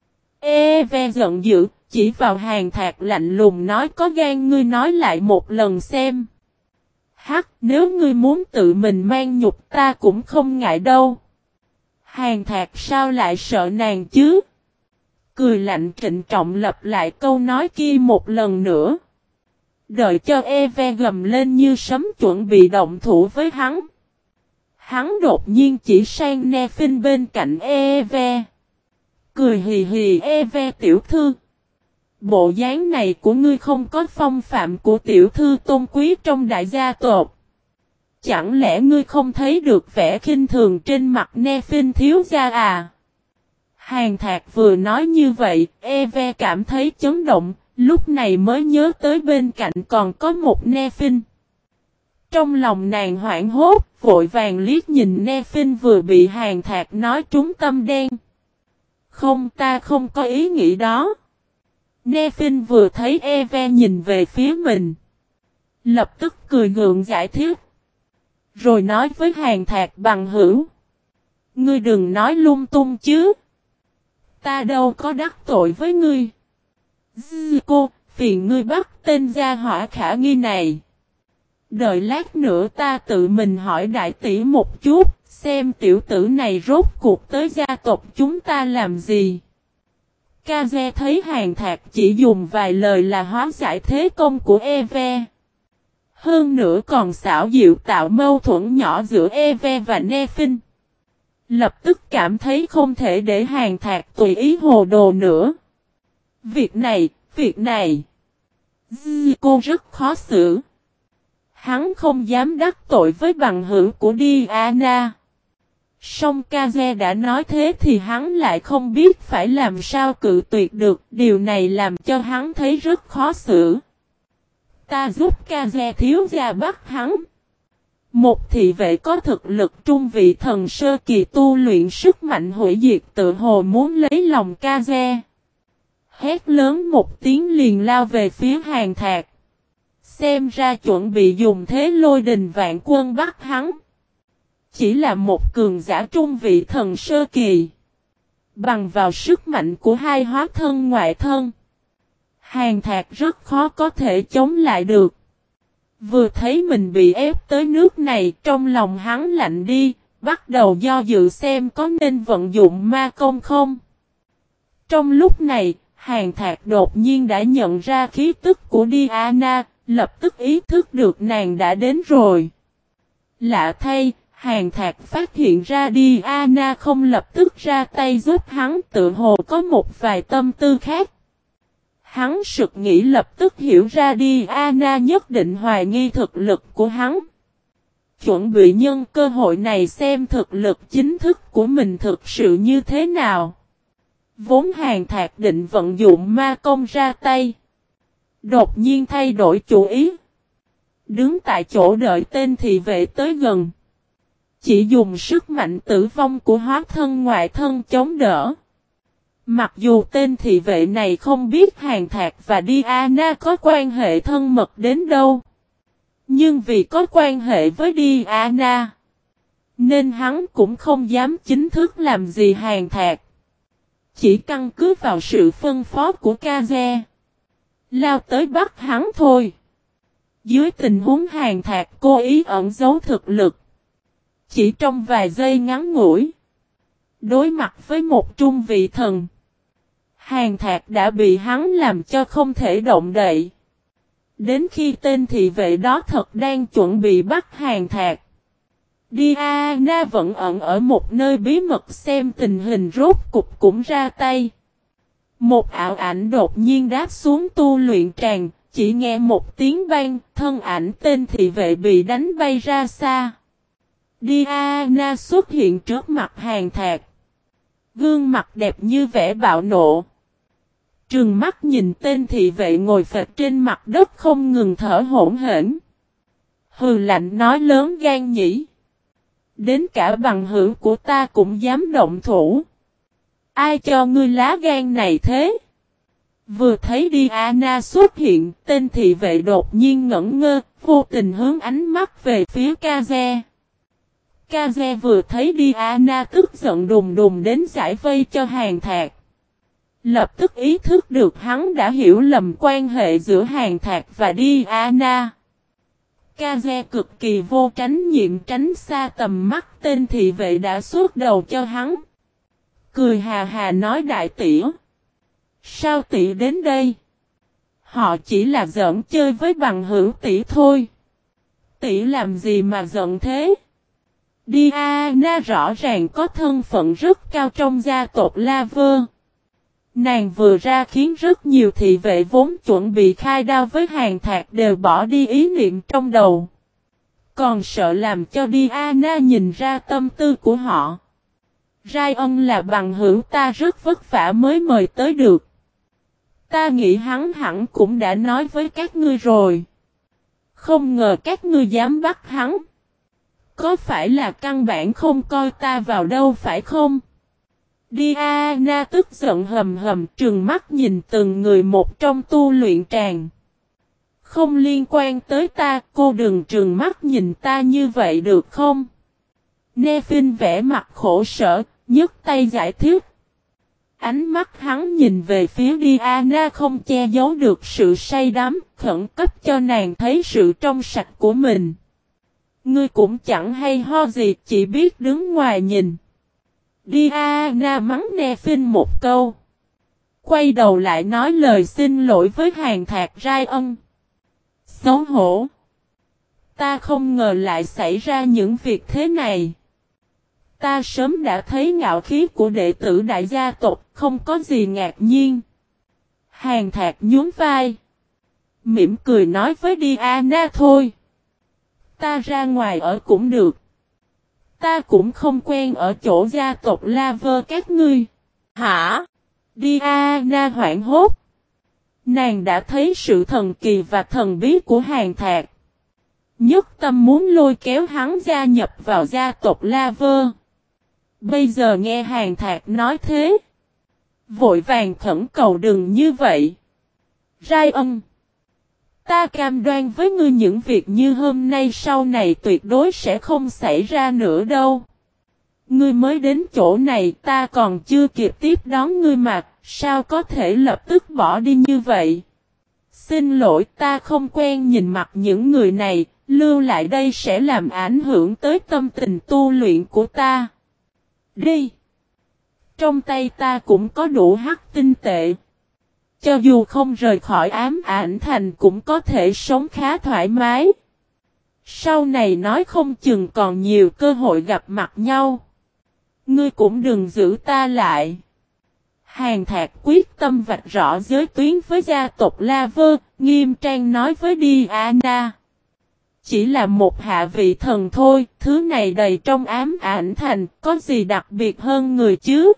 Eve giận dữ, chỉ vào Hàng Thạc lạnh lùng nói có gan ngươi nói lại một lần xem. Hắc, nếu ngươi muốn tự mình mang nhục ta cũng không ngại đâu. Hàng Thạc sao lại sợ nàng chứ? Cười lạnh trịnh trọng lặp lại câu nói kia một lần nữa. Đợi cho Eve gầm lên như sấm chuẩn bị động thủ với hắn. Hắn đột nhiên chỉ sang Nephin bên cạnh Eve. Cười hì hì Eve tiểu thư. Bộ dáng này của ngươi không có phong phạm của tiểu thư tôn quý trong đại gia tộc. Chẳng lẽ ngươi không thấy được vẻ khinh thường trên mặt Nephin thiếu gia à? Hàng Thạc vừa nói như vậy, Eve cảm thấy chấn động, lúc này mới nhớ tới bên cạnh còn có một Nephin. Trong lòng nàng hoảng hốt, vội vàng liếc nhìn Nephin vừa bị Hàng Thạc nói trúng tâm đen. Không, ta không có ý nghĩ đó. Nephin vừa thấy Eve nhìn về phía mình, lập tức cười gượng giải thích. Rồi nói với Hàng Thạc bằng hữu. Ngươi đừng nói lung tung chứ. Ta đâu có đắc tội với ngươi. Cô, phiền ngươi bắt tên gia hỏa khả nghi này. Đợi lát nữa ta tự mình hỏi đại tỷ một chút, xem tiểu tử này rốt cuộc tới gia tộc chúng ta làm gì. Kaze thấy Hàng Thạc chỉ dùng vài lời là hóa giải thế công của Eve. Hơn nữa còn xảo diệu tạo mâu thuẫn nhỏ giữa Eve và Nephin. Lập tức cảm thấy không thể để Hàng Thạc tùy ý hồ đồ nữa. Việc này. Cô rất khó xử. Hắn không dám đắc tội với bằng hữu của Diana. Song Kaze đã nói thế thì hắn lại không biết phải làm sao cự tuyệt được. Điều này làm cho hắn thấy rất khó xử. Ta giúp Kaze thiếu gia bắt hắn. Một thị vệ có thực lực trung vị thần sơ kỳ tu luyện sức mạnh hủy diệt tự hồ muốn lấy lòng Kaze. Hét lớn một tiếng liền lao về phía Hàng Thạc. Xem ra chuẩn bị dùng thế lôi đình vạn quân bắt hắn. Chỉ là một cường giả trung vị thần sơ kỳ. Bằng vào sức mạnh của hai hóa thân ngoại thân, Hàng Thạc rất khó có thể chống lại được. Vừa thấy mình bị ép tới nước này, trong lòng hắn lạnh đi, bắt đầu do dự xem có nên vận dụng ma công không. Trong lúc này, Hàng Thạc đột nhiên đã nhận ra khí tức của Diana, lập tức ý thức được nàng đã đến rồi. Lạ thay, Hàng Thạc phát hiện ra Diana không lập tức ra tay giúp hắn, tự hồ có một vài tâm tư khác. Hắn sực nghĩ lập tức hiểu ra Diana nhất định hoài nghi thực lực của hắn. Chuẩn bị nhân cơ hội này xem thực lực chính thức của mình thực sự như thế nào. Vốn Hàng Thạc định vận dụng ma công ra tay. Đột nhiên thay đổi chủ ý. Đứng tại chỗ đợi tên thị vệ tới gần. Chỉ dùng sức mạnh tử vong của hóa thân ngoại thân chống đỡ. Mặc dù tên thị vệ này không biết Hàng Thạc và Diana có quan hệ thân mật đến đâu. Nhưng vì có quan hệ với Diana, nên hắn cũng không dám chính thức làm gì Hàng Thạc. Chỉ căn cứ vào sự phân phó của Kaze, lao tới bắt hắn thôi. Dưới tình huống Hàng Thạc cố ý ẩn giấu thực lực. Chỉ trong vài giây ngắn ngủi, đối mặt với một trung vị thần, Hàng Thạc đã bị hắn làm cho không thể động đậy. Đến khi tên thị vệ đó thật đang chuẩn bị bắt Hàng Thạc, Diana vẫn ẩn ở một nơi bí mật xem tình hình rốt cục cũng ra tay. Một ảo ảnh đột nhiên đáp xuống tu luyện tràng, chỉ nghe một tiếng vang, thân ảnh tên thị vệ bị đánh bay ra xa. Diana xuất hiện trước mặt Hàng Thạc. Gương mặt đẹp như vẻ bạo nộ. Trừng mắt nhìn tên thị vệ ngồi phịch trên mặt đất không ngừng thở hổn hển. Hừ lạnh nói lớn gan nhỉ. Đến cả bằng hữu của ta cũng dám động thủ. Ai cho ngươi lá gan này thế? Vừa thấy Diana xuất hiện, tên thị vệ đột nhiên ngẩn ngơ, vô tình hướng ánh mắt về phía Kaze. Kaze vừa thấy Diana tức giận đùng đùng đến giải vây cho Hàn Thạc. Lập tức ý thức được hắn đã hiểu lầm quan hệ giữa Hàn Thạc và Diana. Kaze cực kỳ vô trách nhiệm tránh xa tầm mắt tên thị vệ đã xuất đầu cho hắn. Cười hà hà nói đại tỷ. Sao tỷ đến đây? Họ chỉ là giỡn chơi với bằng hữu tỷ thôi. Tỷ làm gì mà giận thế? Diana rõ ràng có thân phận rất cao trong gia tộc Laver. Nàng vừa ra khiến rất nhiều thị vệ vốn chuẩn bị khai đao với Hàn Thạc đều bỏ đi ý niệm trong đầu. Còn sợ làm cho Diana nhìn ra tâm tư của họ. Ryan là bằng hữu ta rất vất vả mới mời tới được. Ta nghĩ hắn hẳn cũng đã nói với các ngươi rồi. Không ngờ các ngươi dám bắt hắn. Có phải là căn bản không coi ta vào đâu phải không? Diana tức giận hầm hầm trừng mắt nhìn từng người một trong tu luyện tràng. Không liên quan tới ta, cô đừng trừng mắt nhìn ta như vậy được không? Nephin vẽ mặt khổ sở, nhấc tay giải thích. Ánh mắt hắn nhìn về phía Diana không che giấu được sự say đắm, khẩn cấp cho nàng thấy sự trong sạch của mình. Ngươi cũng chẳng hay ho gì, chỉ biết đứng ngoài nhìn. Diana mắng Nephin một câu. Quay đầu lại nói lời xin lỗi với Hàn Thạc Ryan. Xấu hổ. Ta không ngờ lại xảy ra những việc thế này. Ta sớm đã thấy ngạo khí của đệ tử đại gia tộc, không có gì ngạc nhiên. Hàn Thạc nhún vai. Mỉm cười nói với Diana thôi. Ta ra ngoài ở cũng được. Ta cũng không quen ở chỗ gia tộc Laver các ngươi. Hả? Diana hoảng hốt. Nàng đã thấy sự thần kỳ và thần bí của Hàn Thạc. Nhất tâm muốn lôi kéo hắn gia nhập vào gia tộc Laver. Bây giờ nghe Hàn Thạc nói thế. Vội vàng khẩn cầu đừng như vậy. Ryan. Ta cam đoan với ngươi những việc như hôm nay sau này tuyệt đối sẽ không xảy ra nữa đâu. Ngươi mới đến chỗ này ta còn chưa kịp tiếp đón ngươi mà, sao có thể lập tức bỏ đi như vậy? Xin lỗi ta không quen nhìn mặt những người này, lưu lại đây sẽ làm ảnh hưởng tới tâm tình tu luyện của ta. Đi! Trong tay ta cũng có đủ hắc tinh tệ. Cho dù không rời khỏi ám ảnh thành cũng có thể sống khá thoải mái. Sau này nói không chừng còn nhiều cơ hội gặp mặt nhau. Ngươi cũng đừng giữ ta lại. Hàn Thạc quyết tâm vạch rõ giới tuyến với gia tộc Laver, nghiêm trang nói với Diana. Chỉ là một hạ vị thần thôi, thứ này đầy trong ám ảnh thành, có gì đặc biệt hơn người chứ?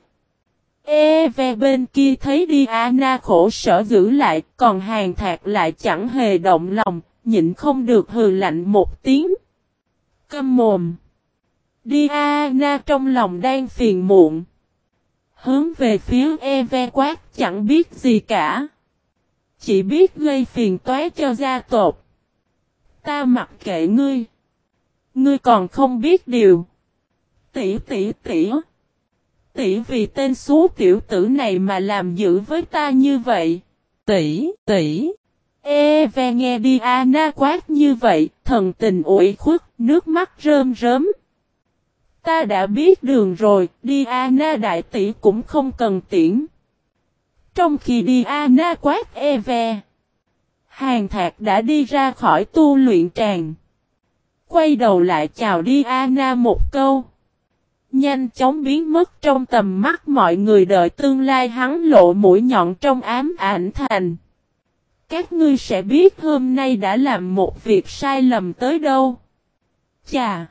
Về bên kia thấy Diana khổ sở giữ lại, còn Hàn Thạc lại chẳng hề động lòng, nhịn không được hừ lạnh một tiếng. Câm mồm. Diana trong lòng đang phiền muộn. Hướng về phía Eve quát chẳng biết gì cả. Chỉ biết gây phiền toái cho gia tộc. Ta mặc kệ ngươi. Ngươi còn không biết điều. Tỷ. Tỷ vì tên xú tiểu tử này mà làm dữ với ta như vậy. Tỷ. Eve nghe Diana quát như vậy, thần tình ủy khuất, nước mắt rơm rớm. Ta đã biết đường rồi, Diana đại tỷ cũng không cần tiễn. Trong khi Diana quát Eve, Hàn Thạc đã đi ra khỏi tu luyện tràng. Quay đầu lại chào Diana một câu. Nhanh chóng biến mất trong tầm mắt mọi người đợi tương lai hắn lộ mũi nhọn trong ám ảnh thành. Các ngươi sẽ biết hôm nay đã làm một việc sai lầm tới đâu. Chà!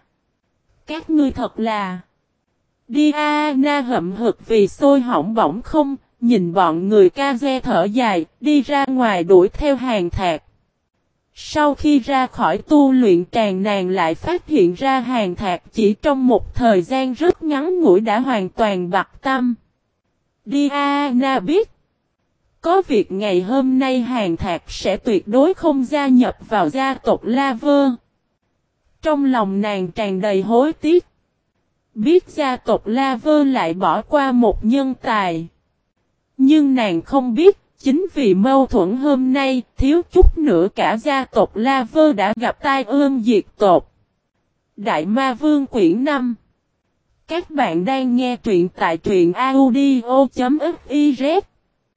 Các ngươi thật là... Diana hậm hực vì sôi hỏng bỏng không, nhìn bọn người Kaze thở dài, đi ra ngoài đuổi theo Hàn Thạc. Sau khi ra khỏi tu luyện tràng nàng lại phát hiện ra Hàn Thạc chỉ trong một thời gian rất ngắn ngủi đã hoàn toàn bặt tâm. Diana biết, có việc ngày hôm nay Hàn Thạc sẽ tuyệt đối không gia nhập vào gia tộc La Vơ. Trong lòng nàng tràn đầy hối tiếc. Biết gia tộc La Vơ lại bỏ qua một nhân tài. Nhưng nàng không biết, chính vì mâu thuẫn hôm nay, thiếu chút nữa cả gia tộc La Vơ đã gặp tai ương diệt tộc. Đại Ma Vương quyển 5. Các bạn đang nghe truyện tại truyện audio.fiz.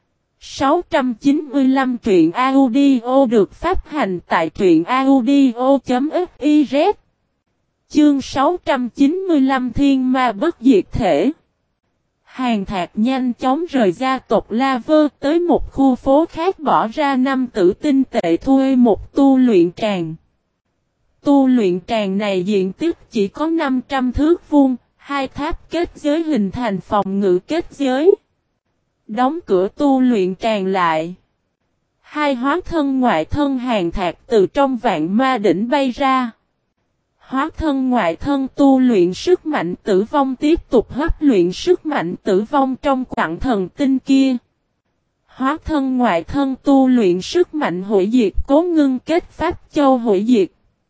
695 truyện audio được phát hành tại truyện audio.fiz. Chương 695 Thiên Ma Bất Diệt Thể. Hàn Thạc nhanh chóng rời gia tộc La Vơ tới một khu phố khác, bỏ ra 5 tử tinh tệ thuê một tu luyện tràng. Tu luyện tràng này diện tích chỉ có 500 thước vuông, 2 tháp kết giới hình thành phòng ngự kết giới. Đóng cửa tu luyện tràng lại. 2 hóa thân ngoại thân Hàn Thạc từ trong vạn ma đỉnh bay ra. Hóa thân ngoại thân tu luyện sức mạnh tử vong tiếp tục hấp luyện sức mạnh tử vong trong quặng thần tinh kia. Hóa thân ngoại thân tu luyện sức mạnh hủy diệt cố ngưng kết pháp châu hủy diệt.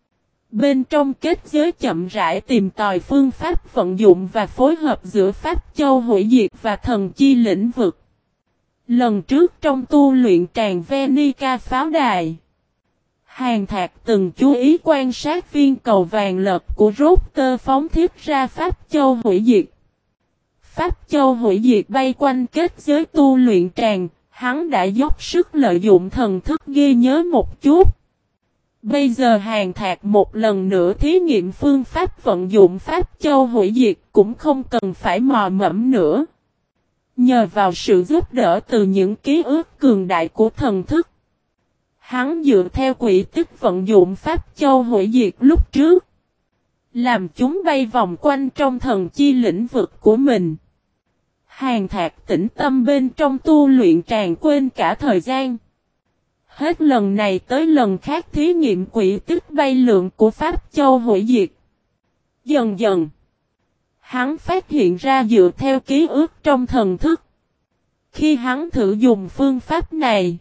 Bên trong kết giới chậm rãi tìm tòi phương pháp vận dụng và phối hợp giữa pháp châu hủy diệt và thần chi lĩnh vực. Lần trước trong tu luyện tràng Venica pháo đài, Hàn Thạc từng chú ý quan sát viên cầu vàng lật của Rotter phóng thiết ra pháp châu hủy diệt. Pháp châu hủy diệt bay quanh kết giới tu luyện tràng, hắn đã dốc sức lợi dụng thần thức ghi nhớ một chút. Bây giờ Hàn Thạc một lần nữa thí nghiệm phương pháp vận dụng pháp châu hủy diệt cũng không cần phải mò mẫm nữa. Nhờ vào sự giúp đỡ từ những ký ức cường đại của thần thức, hắn dựa theo quỹ tích vận dụng pháp châu hủy diệt lúc trước, làm chúng bay vòng quanh trong thần chi lĩnh vực của mình. Hàn Thạc tĩnh tâm bên trong tu luyện tràn quên cả thời gian. Hết lần này tới lần khác thí nghiệm quỹ tích bay lượn của pháp châu hủy diệt. Dần dần, hắn phát hiện ra dựa theo ký ức trong thần thức. Khi hắn thử dùng phương pháp này,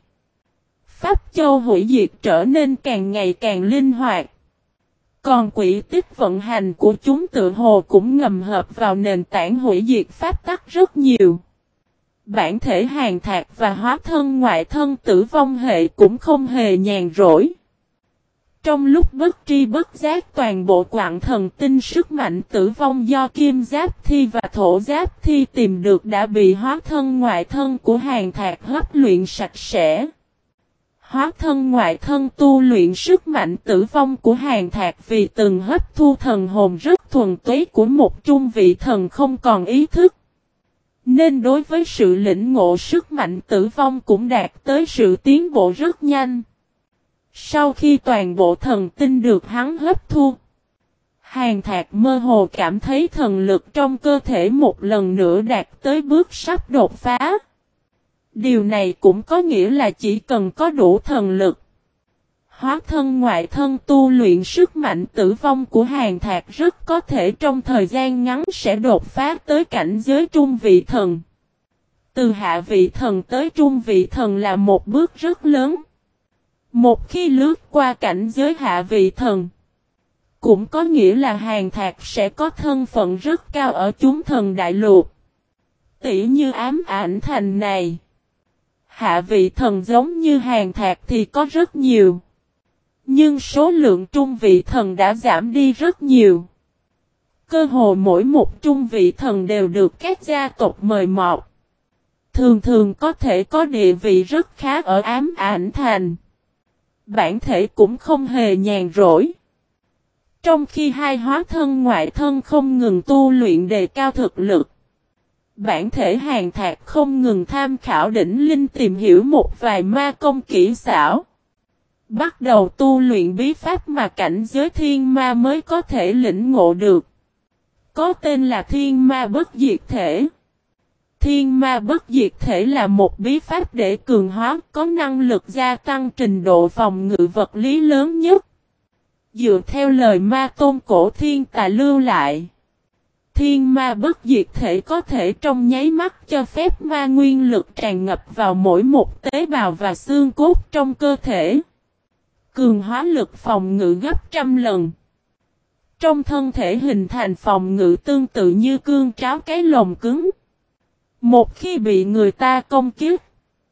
pháp châu hủy diệt trở nên càng ngày càng linh hoạt. Còn quỹ tích vận hành của chúng tự hồ cũng ngầm hợp vào nền tảng hủy diệt pháp tắc rất nhiều. Bản thể Hàn Thạc và hóa thân ngoại thân tử vong hệ cũng không hề nhàn rỗi. Trong lúc bất tri bất giác toàn bộ quặng thần tinh sức mạnh tử vong do kim giáp thi và thổ giáp thi tìm được đã bị hóa thân ngoại thân của Hàn Thạc hấp luyện sạch sẽ. Hóa thân ngoại thân tu luyện sức mạnh tử vong của Hàn Thạc vì từng hấp thu thần hồn rất thuần túy của một trung vị thần không còn ý thức. Nên đối với sự lĩnh ngộ sức mạnh tử vong cũng đạt tới sự tiến bộ rất nhanh. Sau khi toàn bộ thần tinh được hắn hấp thu, Hàn Thạc mơ hồ cảm thấy thần lực trong cơ thể một lần nữa đạt tới bước sắp đột phá. Điều này cũng có nghĩa là chỉ cần có đủ thần lực, hóa thân ngoại thân tu luyện sức mạnh tử vong của Hàn Thạc rất có thể trong thời gian ngắn sẽ đột phá tới cảnh giới trung vị thần. Từ hạ vị thần tới trung vị thần là một bước rất lớn. Một khi lướt qua cảnh giới hạ vị thần, cũng có nghĩa là Hàn Thạc sẽ có thân phận rất cao ở chúng thần đại lục. Tỉ như ám ảnh thành này, hạ vị thần giống như Hàn Thạc thì có rất nhiều. Nhưng số lượng trung vị thần đã giảm đi rất nhiều. Cơ hồ mỗi một trung vị thần đều được các gia tộc mời mọc. Thường thường có thể có địa vị rất khá ở ám ảnh thành. Bản thể cũng không hề nhàn rỗi. Trong khi hai hóa thân ngoại thân không ngừng tu luyện đề cao thực lực, bản thể Hàn Thạc không ngừng tham khảo đỉnh linh tìm hiểu một vài ma công kỹ xảo. Bắt đầu tu luyện bí pháp mà cảnh giới thiên ma mới có thể lĩnh ngộ được. Có tên là Thiên Ma Bất Diệt Thể. Thiên ma bất diệt thể là một bí pháp để cường hóa, có năng lực gia tăng trình độ phòng ngự vật lý lớn nhất. Dựa theo lời ma tôn cổ thiên tà lưu lại, thiên ma bất diệt thể có thể trong nháy mắt cho phép ma nguyên lực tràn ngập vào mỗi một tế bào và xương cốt trong cơ thể, cường hóa lực phòng ngự gấp trăm lần. Trong thân thể hình thành phòng ngự tương tự như cương tráo cái lồng cứng. Một khi bị người ta công kích,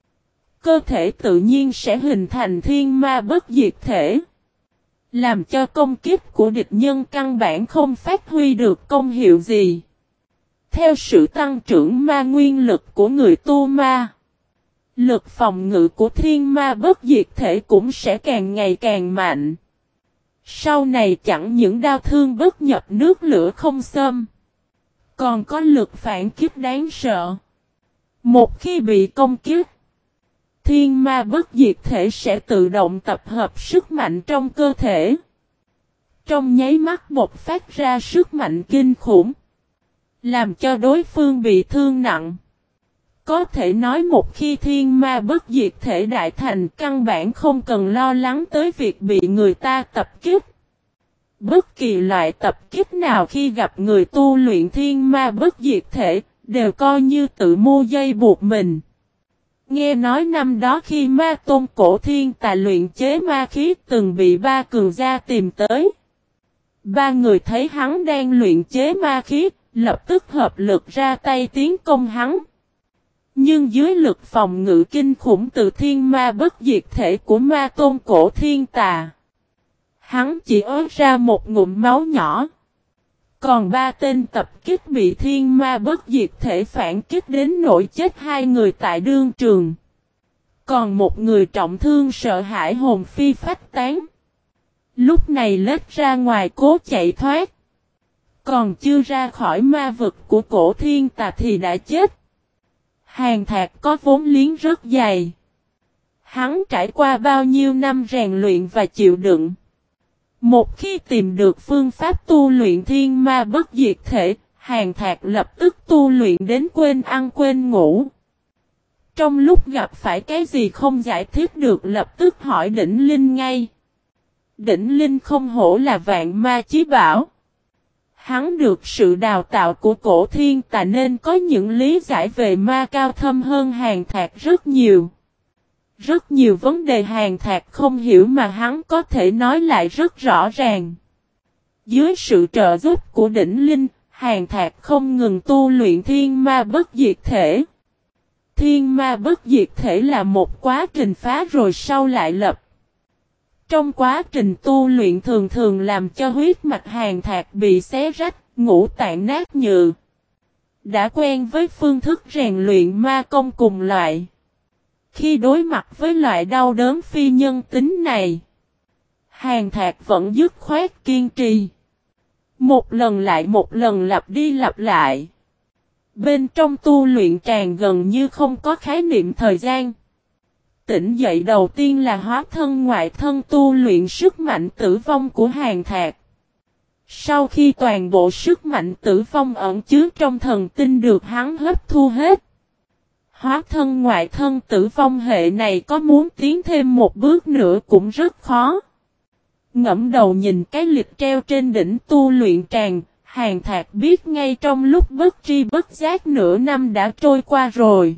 cơ thể tự nhiên sẽ hình thành thiên ma bất diệt thể, làm cho công kích của địch nhân căn bản không phát huy được công hiệu gì. Theo sự tăng trưởng ma nguyên lực của người tu ma, lực phòng ngự của thiên ma bất diệt thể cũng sẽ càng ngày càng mạnh. Sau này chẳng những đao thương bất nhập nước lửa không xâm, còn có lực phản kích đáng sợ. Một khi bị công kích, thiên ma bất diệt thể sẽ tự động tập hợp sức mạnh trong cơ thể. Trong nháy mắt bộc phát ra sức mạnh kinh khủng, làm cho đối phương bị thương nặng. Có thể nói một khi thiên ma bất diệt thể đại thành, căn bản không cần lo lắng tới việc bị người ta tập kích. Bất kỳ loại tập kích nào khi gặp người tu luyện thiên ma bất diệt thể, đều coi như tự mua dây buộc mình. Nghe nói năm đó khi ma tôn cổ thiên tà luyện chế ma khí từng bị ba cường gia tìm tới. Ba người thấy hắn đang luyện chế ma khí, lập tức hợp lực ra tay tiến công hắn. Nhưng dưới lực phòng ngự kinh khủng từ thiên ma bất diệt thể của ma tôn cổ thiên tà, hắn chỉ ớt ra một ngụm máu nhỏ. Còn ba tên tập kích bị thiên ma bất diệt thể phản kích đến nỗi chết hai người tại đương trường. Còn một người trọng thương sợ hãi hồn phi phách tán. Lúc này lết ra ngoài cố chạy thoát. Còn chưa ra khỏi ma vực của cổ thiên tà thì đã chết. Hàn Thạc có vốn liếng rất dày. Hắn trải qua bao nhiêu năm rèn luyện và chịu đựng. Một khi tìm được phương pháp tu luyện thiên ma bất diệt thể, Hàn Thạc lập tức tu luyện đến quên ăn quên ngủ. Trong lúc gặp phải cái gì không giải thích được lập tức hỏi Đỉnh Linh ngay. Đỉnh Linh không hổ là vạn ma chí bảo. Hắn được sự đào tạo của cổ thiên tà nên có những lý giải về ma cao thâm hơn Hàn Thạc rất nhiều. Rất nhiều vấn đề Hàn Thạc không hiểu mà hắn có thể nói lại rất rõ ràng. Dưới sự trợ giúp của Đỉnh Linh, Hàn Thạc không ngừng tu luyện thiên ma bất diệt thể. Thiên ma bất diệt thể là một quá trình phá rồi sau lại lập. Trong quá trình tu luyện thường thường làm cho huyết mạch Hàn Thạc bị xé rách, ngũ tạng nát nhừ. Đã quen với phương thức rèn luyện ma công cùng loại. Khi đối mặt với loại đau đớn phi nhân tính này, Hàn Thạc vẫn dứt khoát kiên trì. Một lần lại một lần lặp đi lặp lại. Bên trong tu luyện tràn gần như không có khái niệm thời gian. Tỉnh dậy đầu tiên là hóa thân ngoại thân tu luyện sức mạnh tử vong của Hàn Thạc. Sau khi toàn bộ sức mạnh tử vong ẩn chứa trong thần tinh được hắn hấp thu hết, hóa thân ngoại thân tử vong hệ này có muốn tiến thêm một bước nữa cũng rất khó. Ngẫm đầu nhìn cái lịch treo trên đỉnh tu luyện tràng, Hàn Thạc biết ngay trong lúc bất tri bất giác nửa năm đã trôi qua rồi.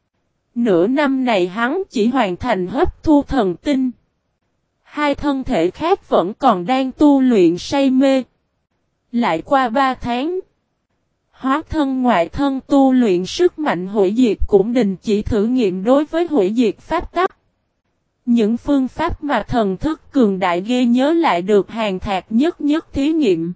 Nửa năm này hắn chỉ hoàn thành hấp thu thần tinh. Hai thân thể khác vẫn còn đang tu luyện say mê. Lại qua 3 tháng, hóa thân ngoại thân tu luyện sức mạnh hủy diệt cũng đình chỉ thử nghiệm đối với hủy diệt pháp tắc. Những phương pháp mà thần thức cường đại ghê nhớ lại được Hàn Thạc nhất nhất thí nghiệm.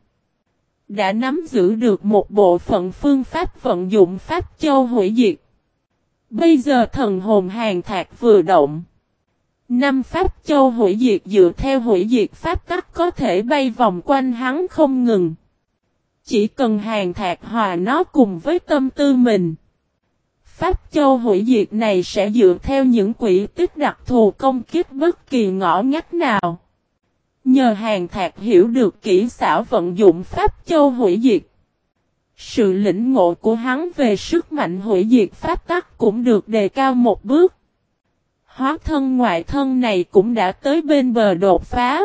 Đã nắm giữ được một bộ phận phương pháp vận dụng pháp châu hủy diệt. Bây giờ thần hồn Hàn Thạc vừa động. 5 pháp châu hủy diệt dựa theo hủy diệt pháp tắc có thể bay vòng quanh hắn không ngừng. Chỉ cần Hàn Thạc hòa nó cùng với tâm tư mình. Pháp châu hủy diệt này sẽ dựa theo những quỹ tích đặc thù công kích bất kỳ ngõ ngách nào. Nhờ Hàn Thạc hiểu được kỹ xảo vận dụng pháp châu hủy diệt. Sự lĩnh ngộ của hắn về sức mạnh hủy diệt pháp tắc cũng được đề cao một bước. Hóa thân ngoại thân này cũng đã tới bên bờ đột phá.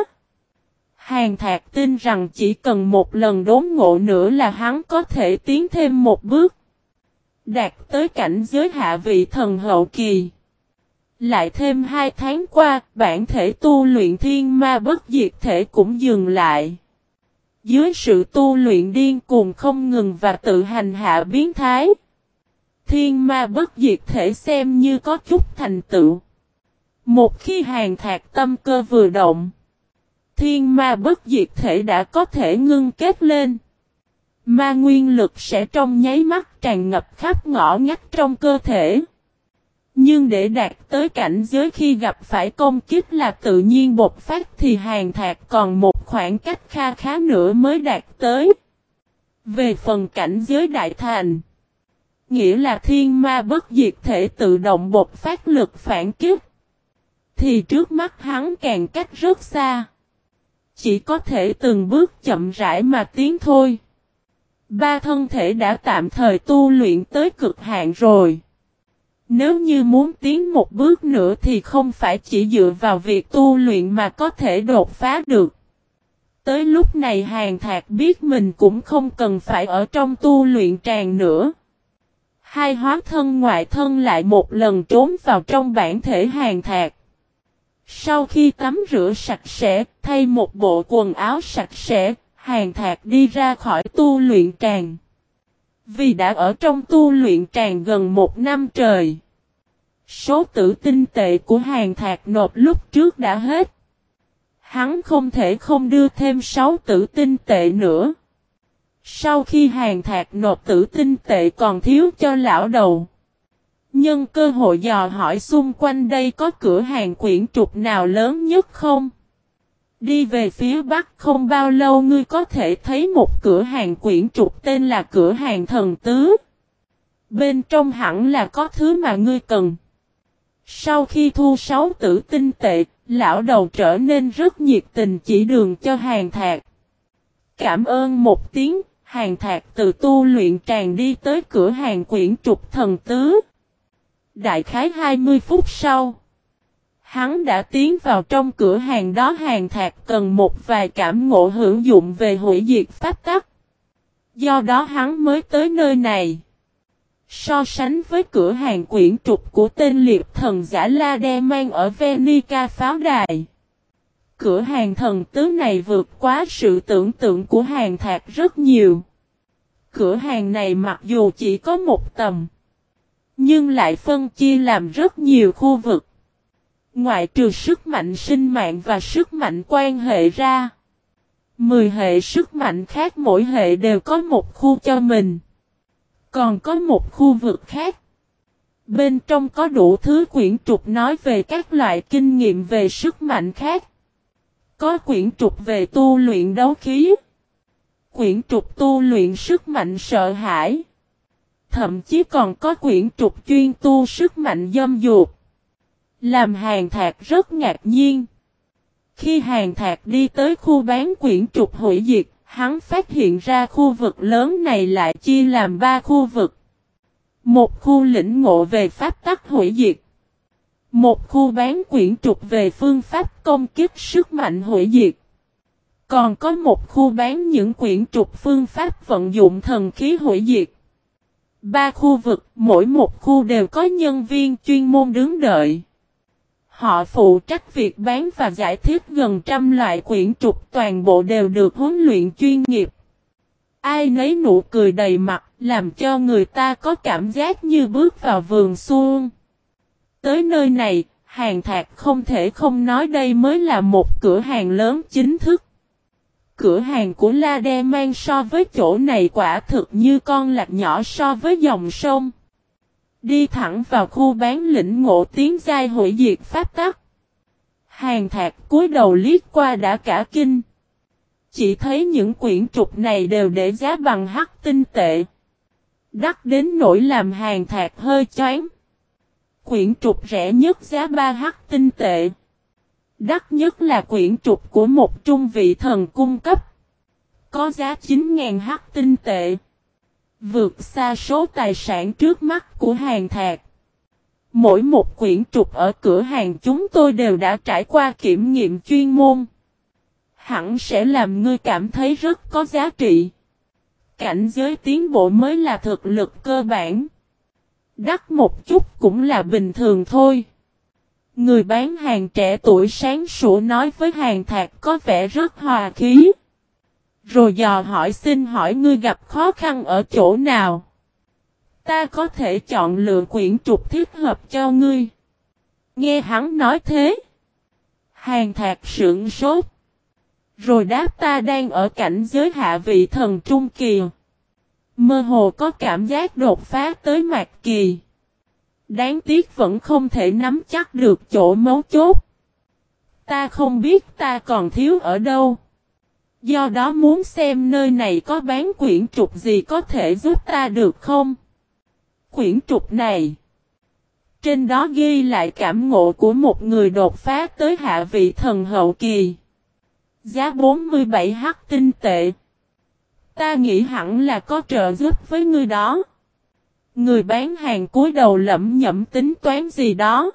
Hàn Thạc tin rằng chỉ cần một lần đốn ngộ nữa là hắn có thể tiến thêm một bước. Đạt tới cảnh giới hạ vị thần hậu kỳ. Lại thêm 2 tháng qua, bản thể tu luyện thiên ma bất diệt thể cũng dừng lại. Dưới sự tu luyện điên cuồng không ngừng và tự hành hạ biến thái, thiên ma bất diệt thể xem như có chút thành tựu. Một khi Hàn Thạc tâm cơ vừa động, thiên ma bất diệt thể đã có thể ngưng kết lên. Ma nguyên lực sẽ trong nháy mắt tràn ngập khắp ngõ ngách trong cơ thể. Nhưng để đạt tới cảnh giới khi gặp phải công kích là tự nhiên bộc phát thì Hàn Thạc còn một khoảng cách kha khá nữa mới đạt tới. Về phần cảnh giới đại thành, nghĩa là thiên ma bất diệt thể tự động bộc phát lực phản kích, thì trước mắt hắn càng cách rất xa. Chỉ có thể từng bước chậm rãi mà tiến thôi. Ba thân thể đã tạm thời tu luyện tới cực hạn rồi. Nếu như muốn tiến một bước nữa thì không phải chỉ dựa vào việc tu luyện mà có thể đột phá được. Tới lúc này Hàn Thạc biết mình cũng không cần phải ở trong tu luyện tràng nữa. Hai hóa thân ngoại thân lại một lần trốn vào trong bản thể Hàn Thạc. Sau khi tắm rửa sạch sẽ, thay một bộ quần áo sạch sẽ, Hàn Thạc đi ra khỏi tu luyện tràng. Vì đã ở trong tu luyện tràng gần 1 năm trời. Số tử tinh tệ của Hàn Thạc nộp lúc trước đã hết. Hắn không thể không đưa thêm 6 tử tinh tệ nữa. Sau khi Hàn Thạc nộp tử tinh tệ còn thiếu cho lão đầu. Nhân cơ hội dò hỏi xung quanh đây có cửa hàng quyển trục nào lớn nhất không? Đi về phía bắc không bao lâu ngươi có thể thấy một cửa hàng quyển trục tên là cửa hàng thần tứ. Bên trong hẳn là có thứ mà ngươi cần. Sau khi thu 6 tử tinh tệ, lão đầu trở nên rất nhiệt tình chỉ đường cho Hàn Thạc. Cảm ơn một tiếng, Hàn Thạc từ tu luyện tràng đi tới cửa hàng quyển trục thần tứ. Đại khái 20 phút sau, hắn đã tiến vào trong cửa hàng đó. Hàn Thạc cần một vài cảm ngộ hữu dụng về hủy diệt pháp tắc. Do đó hắn mới tới nơi này. So sánh với cửa hàng quyển trục của tên liệt thần giả La Đe mang ở Venica pháo đài, cửa hàng thần tứ này vượt quá sự tưởng tượng của Hàn Thạc rất nhiều. Cửa hàng này mặc dù chỉ có một tầng, nhưng lại phân chia làm rất nhiều khu vực. Ngoại trừ sức mạnh sinh mạng và sức mạnh quan hệ ra, 10 hệ sức mạnh khác mỗi hệ đều có một khu cho mình. Còn có một khu vực khác. Bên trong có đủ thứ quyển trục nói về các loại kinh nghiệm về sức mạnh khác. Có quyển trục về tu luyện đấu khí, quyển trục tu luyện sức mạnh sợ hãi. Thậm chí còn có quyển trục chuyên tu sức mạnh dâm dục. Làm Hàn Thạc rất ngạc nhiên. Khi Hàn Thạc đi tới khu bán quyển trục hủy diệt, hắn phát hiện ra khu vực lớn này lại chia làm 3 khu vực. Một khu lĩnh ngộ về pháp tắc hủy diệt. Một khu bán quyển trục về phương pháp công kích sức mạnh hủy diệt. Còn có một khu bán những quyển trục phương pháp vận dụng thần khí hủy diệt. 3 khu vực, mỗi một khu đều có nhân viên chuyên môn đứng đợi. Họ phụ trách việc bán và giải thích gần 100 loại quyển trục, toàn bộ đều được huấn luyện chuyên nghiệp. Ai nấy nụ cười đầy mặt, làm cho người ta có cảm giác như bước vào vườn xuân. Tới nơi này, Hàn Thạc không thể không nói đây mới là một cửa hàng lớn chính thức. Cửa hàng của La Đe mang so với chỗ này quả thực như con lạc nhỏ so với dòng sông. Đi thẳng vào khu bán lĩnh ngộ tiến giai hủy diệt pháp tắc. Hàn Thạc cúi đầu liếc qua đã cả kinh. Chỉ thấy những quyển trục này đều để giá bằng hắc tinh tệ. Đắt đến nỗi làm Hàn Thạc hơi choáng. Quyển trục rẻ nhất giá 3 hắc tinh tệ. Đắt nhất là quyển trục của một trung vị thần cung cấp. Có giá 9.000 hắc tinh tệ. Vượt xa số tài sản trước mắt của Hàn Thạc. Mỗi một quyển trục ở cửa hàng chúng tôi đều đã trải qua kiểm nghiệm chuyên môn. Hẳn sẽ làm ngươi cảm thấy rất có giá trị. Cảnh giới tiến bộ mới là thực lực cơ bản. Đắt một chút cũng là bình thường thôi. Người bán hàng trẻ tuổi sáng sủa nói với Hàn Thạc có vẻ rất hòa khí. Rồi dò hỏi xin hỏi ngươi gặp khó khăn ở chỗ nào. Ta có thể chọn lựa quyển trục thích hợp cho ngươi. Nghe hắn nói thế. Hàn Thạc sững sốt. Rồi đáp ta đang ở cảnh giới hạ vị thần trung kỳ. Mơ hồ có cảm giác đột phá tới mạt kỳ. Đáng tiếc vẫn không thể nắm chắc được chỗ mấu chốt. Ta không biết ta còn thiếu ở đâu. Do đó muốn xem nơi này có bán quyển trục gì có thể giúp ta được không? Quyển trục này. Trên đó ghi lại cảm ngộ của một người đột phá tới hạ vị thần hậu kỳ. Giá 47 hắc tinh tệ. Ta nghĩ hẳn là có trợ giúp với ngươi đó. Người bán hàng cúi đầu lẩm nhẩm tính toán gì đó.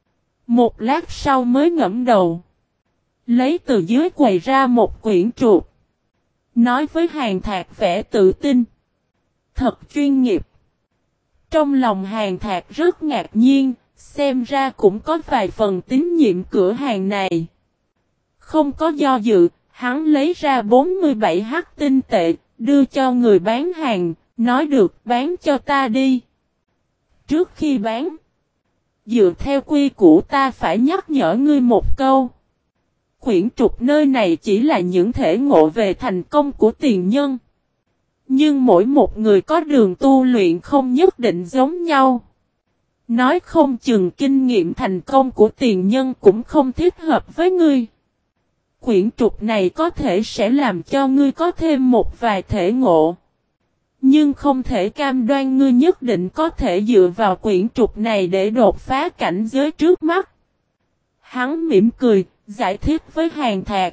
Một lát sau mới ngẫm đầu. Lấy từ dưới quầy ra một quyển trục. Nói với Hàn Thạc vẻ tự tin. Thật chuyên nghiệp. Trong lòng Hàn Thạc rất ngạc nhiên. Xem ra cũng có vài phần tín nhiệm cửa hàng này. Không có do dự. Hắn lấy ra 47 hắc tinh tệ. Đưa cho người bán hàng. Nói được bán cho ta đi. Trước khi bán. Dựa theo quy củ ta phải nhắc nhở ngươi một câu. Quyển trục nơi này chỉ là những thể ngộ về thành công của tiền nhân. Nhưng mỗi một người có đường tu luyện không nhất định giống nhau. Nói không chừng kinh nghiệm thành công của tiền nhân cũng không thích hợp với ngươi. Quyển trục này có thể sẽ làm cho ngươi có thêm một vài thể ngộ. Nhưng không thể cam đoan ngươi nhất định có thể dựa vào quyển trục này để đột phá cảnh giới trước mắt. Hắn mỉm cười, giải thích với Hàn Thạc.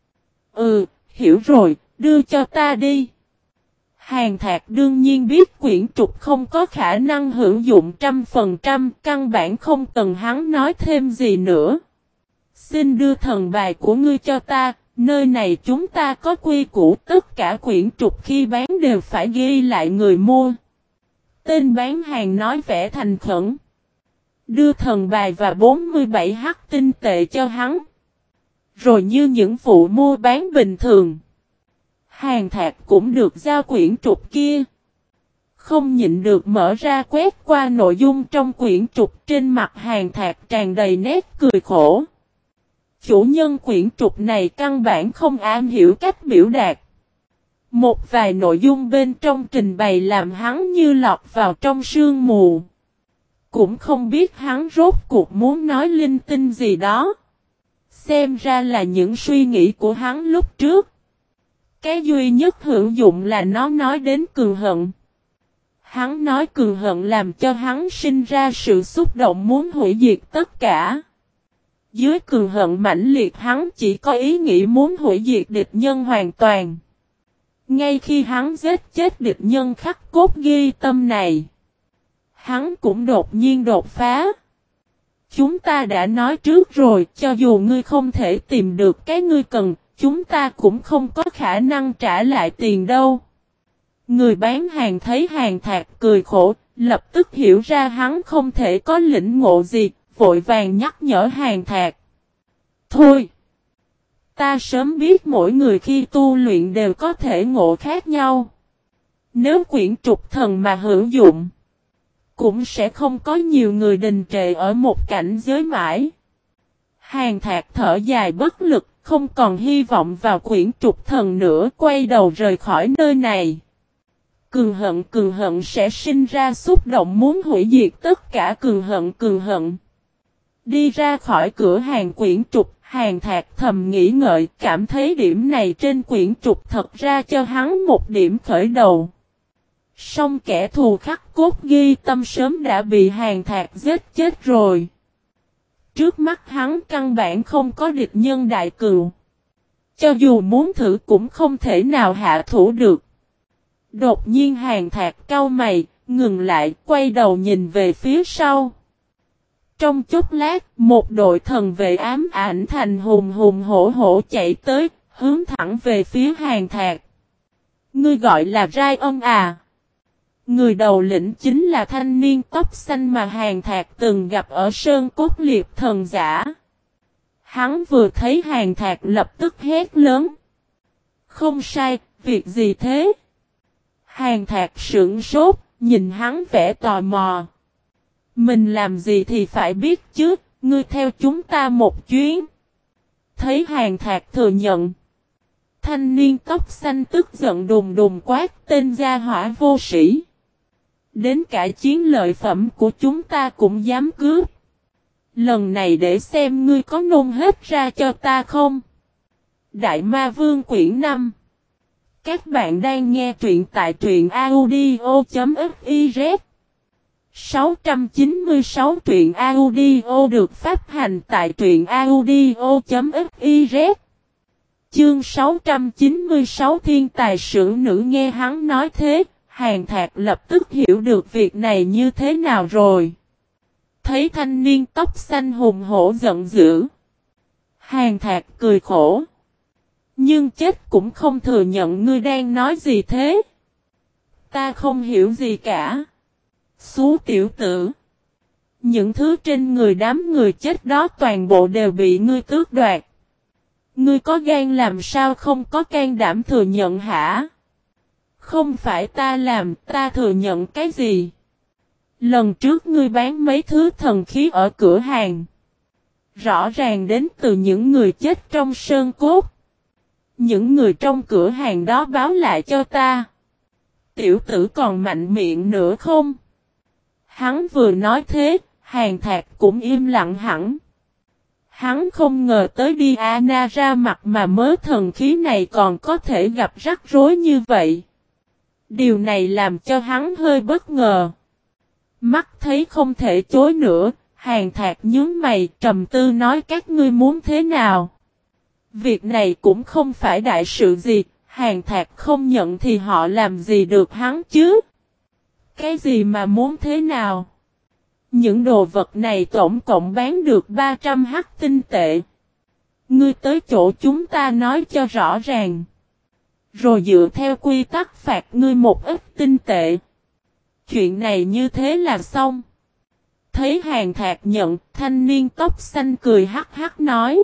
Hiểu rồi, đưa cho ta đi. Hàn Thạc đương nhiên biết quyển trục không có khả năng hữu dụng 100%, căn bản không cần hắn nói thêm gì nữa. Xin đưa thần bài của ngươi cho ta, nơi này chúng ta có quy củ tất cả quyển trục khi bán đều phải ghi lại người mua. Tên bán hàng nói vẻ thành khẩn. Đưa thần bài và 47 hắc tinh tệ cho hắn. Rồi như những vụ mua bán bình thường. Hàn Thạc cũng được giao quyển trục kia. Không nhịn được mở ra quét qua nội dung trong quyển trục, trên mặt Hàn Thạc tràn đầy nét cười khổ. Chủ nhân quyển trục này căn bản không am hiểu cách biểu đạt. Một vài nội dung bên trong trình bày làm hắn như lọt vào trong sương mù. Cũng không biết hắn rốt cuộc muốn nói linh tinh gì đó. Xem ra là những suy nghĩ của hắn lúc trước. Cái duy nhất hữu dụng là nó nói đến cường hận. Hắn nói cường hận làm cho hắn sinh ra sự xúc động muốn hủy diệt tất cả. Dưới cường hận mãnh liệt hắn chỉ có ý nghĩ muốn hủy diệt địch nhân hoàn toàn. Ngay khi hắn giết chết địch nhân khắc cốt ghi tâm này, hắn cũng đột nhiên đột phá. Chúng ta đã nói trước rồi, cho dù ngươi không thể tìm được cái ngươi cần, chúng ta cũng không có khả năng trả lại tiền đâu. Người bán hàng thấy Hàn Thạc cười khổ, lập tức hiểu ra hắn không thể có lĩnh ngộ gì, vội vàng nhắc nhở Hàn Thạc. Thôi! Ta sớm biết mỗi người khi tu luyện đều có thể ngộ khác nhau. Nếu quyển trục thần mà hữu dụng, cũng sẽ không có nhiều người đình trệ ở một cảnh giới mãi. Hàn Thạc thở dài bất lực, không còn hy vọng vào quyển trục thần nữa, quay đầu rời khỏi nơi này. Cường hận sẽ sinh ra xúc động muốn hủy diệt tất cả cường hận. Đi ra khỏi cửa hàng quyển trục, Hàn Thạc thầm nghĩ ngợi, cảm thấy điểm này trên quyển trục thật ra cho hắn một điểm khởi đầu. Song kẻ thù khắc cốt ghi tâm sớm đã bị Hàn Thạc giết chết rồi. Trước mắt hắn căn bản không có địch nhân đại cừu. Cho dù muốn thử cũng không thể nào hạ thủ được. Đột nhiên Hàn Thạc cau mày, ngừng lại, quay đầu nhìn về phía sau. Trong chốc lát, một đội thần vệ ám ảnh thành hùng hùng hổ hổ chạy tới, hướng thẳng về phía Hàn Thạc. Ngươi gọi là Ryan à? Người đầu lĩnh chính là thanh niên tóc xanh mà Hàn Thạc từng gặp ở Sơn Cốt Liệp Thần Giả. Hắn vừa thấy Hàn Thạc lập tức hét lớn. Không sai, việc gì thế? Hàn Thạc sững sốt, nhìn hắn vẻ tò mò. Mình làm gì thì phải biết chứ, ngươi theo chúng ta một chuyến. Thấy Hàn Thạc thừa nhận. Thanh niên tóc xanh tức giận đùng đùng quát tên gia hỏa vô sĩ. Đến cả chiến lợi phẩm của chúng ta cũng dám cướp. Lần này để xem ngươi có nôn hết ra cho ta không. Đại Ma Vương quyển 5. Các bạn đang nghe truyện tại truyện audio.fiz. 696 truyện audio được phát hành tại truyện audio.fiz. Chương 696 thiên tài sử nữ nghe hắn nói thế, Hàn Thạc lập tức hiểu được việc này như thế nào rồi. Thấy thanh niên tóc xanh hùng hổ giận dữ. Hàn Thạc cười khổ. Nhưng chết cũng không thừa nhận ngươi đang nói gì thế. Ta không hiểu gì cả. Xú tiểu tử. Những thứ trên người đám người chết đó toàn bộ đều bị ngươi tước đoạt. Ngươi có gan làm sao không có can đảm thừa nhận hả? Không phải ta làm, ta thừa nhận cái gì? Lần trước ngươi bán mấy thứ thần khí ở cửa hàng. Rõ ràng đến từ những người chết trong sơn cốt. Những người trong cửa hàng đó báo lại cho ta. Tiểu tử còn mạnh miệng nữa không? Hắn vừa nói thế, Hàn Thạc cũng im lặng hẳn. Hắn không ngờ tới Diana ra mặt mà mớ thần khí này còn có thể gặp rắc rối như vậy. Điều này làm cho hắn hơi bất ngờ. Mắt thấy không thể chối nữa, Hàn Thạc nhướng mày trầm tư nói các ngươi muốn thế nào. Việc này cũng không phải đại sự gì, Hàn Thạc không nhận thì họ làm gì được hắn chứ. Cái gì mà muốn thế nào? Những đồ vật này tổng cộng bán được 300 hắc tinh tệ. Ngươi tới chỗ chúng ta nói cho rõ ràng. Rồi dựa theo quy tắc phạt ngươi một ít tinh tệ. Chuyện này như thế là xong. Thấy Hàn Thạc nhận, thanh niên tóc xanh cười hắc hắc nói.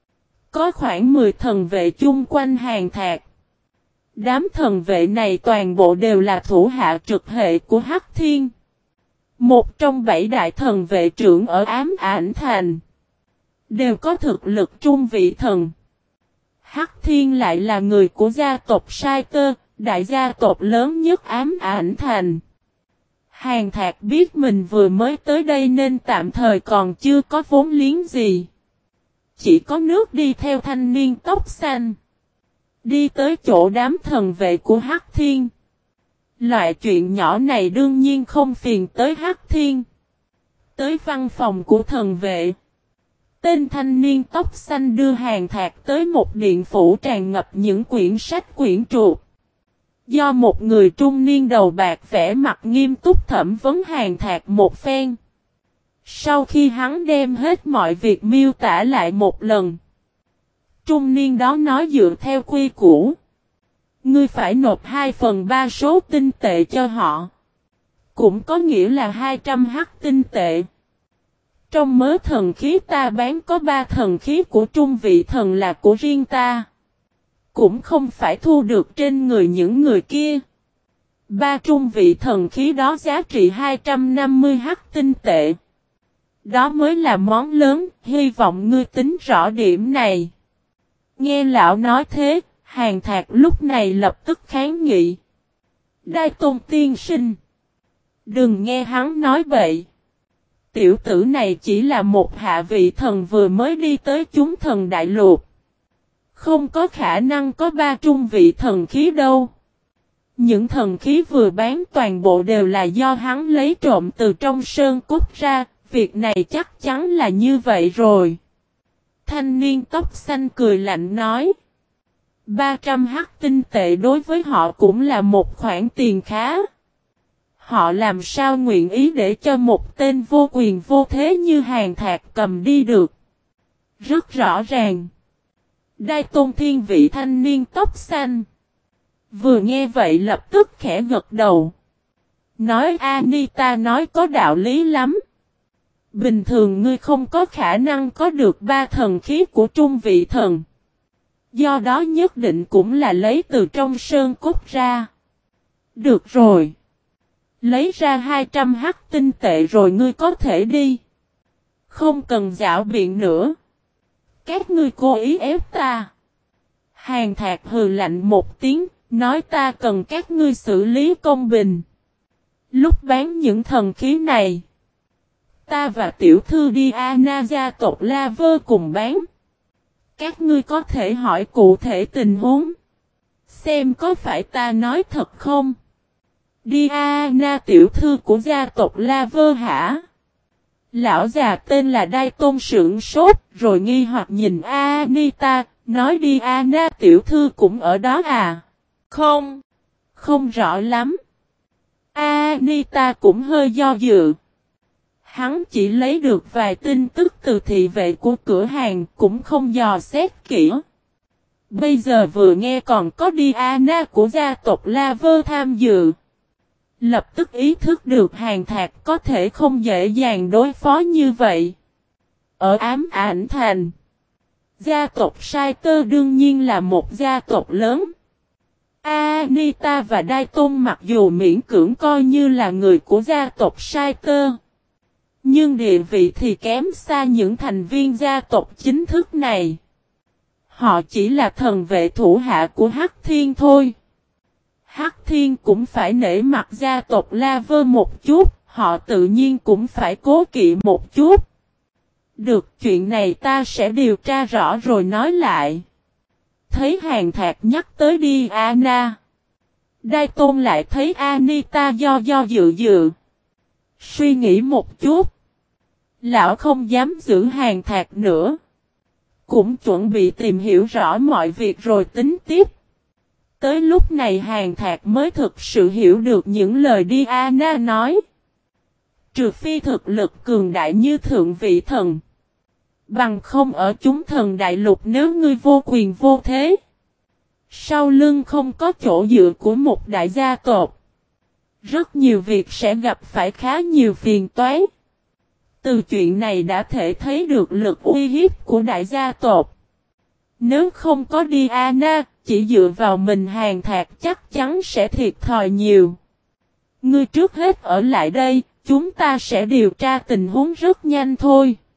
Có khoảng 10 thần vệ chung quanh Hàn Thạc. Đám thần vệ này toàn bộ đều là thủ hạ trực hệ của Hắc Thiên. Một trong 7 đại thần vệ trưởng ở Ám Ảnh Thành. Đều có thực lực trung vị thần. Hắc Thiên lại là người của gia tộc Sai Cơ, đại gia tộc lớn nhất Ám Ảnh Thành. Hàn Thạc biết mình vừa mới tới đây nên tạm thời còn chưa có vốn liếng gì. Chỉ có nước đi theo thanh niên tóc xanh. Đi tới chỗ đám thần vệ của Hắc Thiên. Loại chuyện nhỏ này đương nhiên không phiền tới Hắc Thiên. Tới văn phòng của thần vệ. Tên thanh niên tóc xanh đưa Hàn Thạc tới một điện phủ tràn ngập những quyển sách quyển trục. Do một người trung niên đầu bạc vẻ mặt nghiêm túc thẩm vấn Hàn Thạc một phen. Sau khi hắn đem hết mọi việc miêu tả lại một lần. Trung niên đó nói dựa theo quy củ. Ngươi phải nộp 2/3 số tinh tệ cho họ. Cũng có nghĩa là 200 hắc tinh tệ. Trong mớ thần khí ta bán có 3 thần khí của trung vị thần là của riêng ta. Cũng không phải thu được trên người những người kia. 3 trung vị thần khí đó giá trị 250 hắc tinh tệ. Đó mới là món lớn, hy vọng ngươi tính rõ điểm này. Nghe lão nói thế, Hàn Thạc lúc này lập tức kháng nghị. Đai Tôn tiên sinh. Đừng nghe hắn nói bậy. Tiểu tử này chỉ là một hạ vị thần vừa mới đi tới chúng thần đại lục. Không có khả năng có 3 trung vị thần khí đâu. Những thần khí vừa bán toàn bộ đều là do hắn lấy trộm từ trong sơn cốt ra. Việc này chắc chắn là như vậy rồi. Thanh niên tóc xanh cười lạnh nói. 300 hắc tinh tệ đối với họ cũng là một khoản tiền khá. Họ làm sao nguyện ý để cho một tên vô quyền vô thế như Hàn Thạc cầm đi được. Rất rõ ràng. Đai Tôn Thiên vị thanh niên tóc xanh. Vừa nghe vậy lập tức khẽ gật đầu. Nói Anita nói có đạo lý lắm. Bình thường ngươi không có khả năng có được 3 thần khí của trung vị thần. Do đó nhất định cũng là lấy từ trong sơn cốt ra. Được rồi. Lấy ra 200 hắc tinh tệ rồi ngươi có thể đi. Không cần giảo biện nữa. Các ngươi cố ý ép ta. Hàn Thạc hừ lạnh một tiếng, nói ta cần các ngươi xử lý công bình. Lúc bán những thần khí này, ta và tiểu thư đi Ana gia tộc La Vơ cùng bán. Các ngươi có thể hỏi cụ thể tình huống. Xem có phải ta nói thật không? Đi Ana tiểu thư của gia tộc La Vơ hả? Lão già tên là Đai Tôn sửng sốt rồi nghi hoặc nhìn Anita, nói đi Ana tiểu thư cũng ở đó à? Không, không rõ lắm. Anita cũng hơi do dự. Hắn chỉ lấy được vài tin tức từ thị vệ của cửa hàng cũng không dò xét kỹ. Bây giờ vừa nghe còn có Diana của gia tộc La Vơ tham dự. Lập tức ý thức được Hàn Thạc có thể không dễ dàng đối phó như vậy. Ở Ám Ảnh Thành, gia tộc Sai Tơ đương nhiên là một gia tộc lớn. Anita và Đai Tôn mặc dù miễn cưỡng coi như là người của gia tộc Sai Tơ, nhưng địa vị thì kém xa những thành viên gia tộc chính thức này. Họ chỉ là thần vệ thủ hạ của Hắc Thiên thôi. Hắc Thiên cũng phải nể mặt gia tộc La Vơ một chút, họ tự nhiên cũng phải cố kỵ một chút. Được, chuyện này ta sẽ điều tra rõ rồi nói lại. Thấy Hàn Thạc nhắc tới Diana, Đai Tôn lại thấy Anita do dự. Suy nghĩ một chút. Lão không dám giữ Hàn Thạc nữa. Cũng chuẩn bị tìm hiểu rõ mọi việc rồi tính tiếp. Tới lúc này Hàn Thạc mới thực sự hiểu được những lời Diana nói. Trừ phi thực lực cường đại như thượng vị thần. Bằng không ở chúng thần đại lục nếu ngươi vô quyền vô thế. Sau lưng không có chỗ dựa của một đại gia tộc. Rất nhiều việc sẽ gặp phải khá nhiều phiền toái. Từ chuyện này đã thể thấy được lực uy hiếp của đại gia tộc. Nếu không có Diana, chỉ dựa vào mình Hàn Thạc chắc chắn sẽ thiệt thòi nhiều. Ngươi trước hết ở lại đây, chúng ta sẽ điều tra tình huống rất nhanh thôi.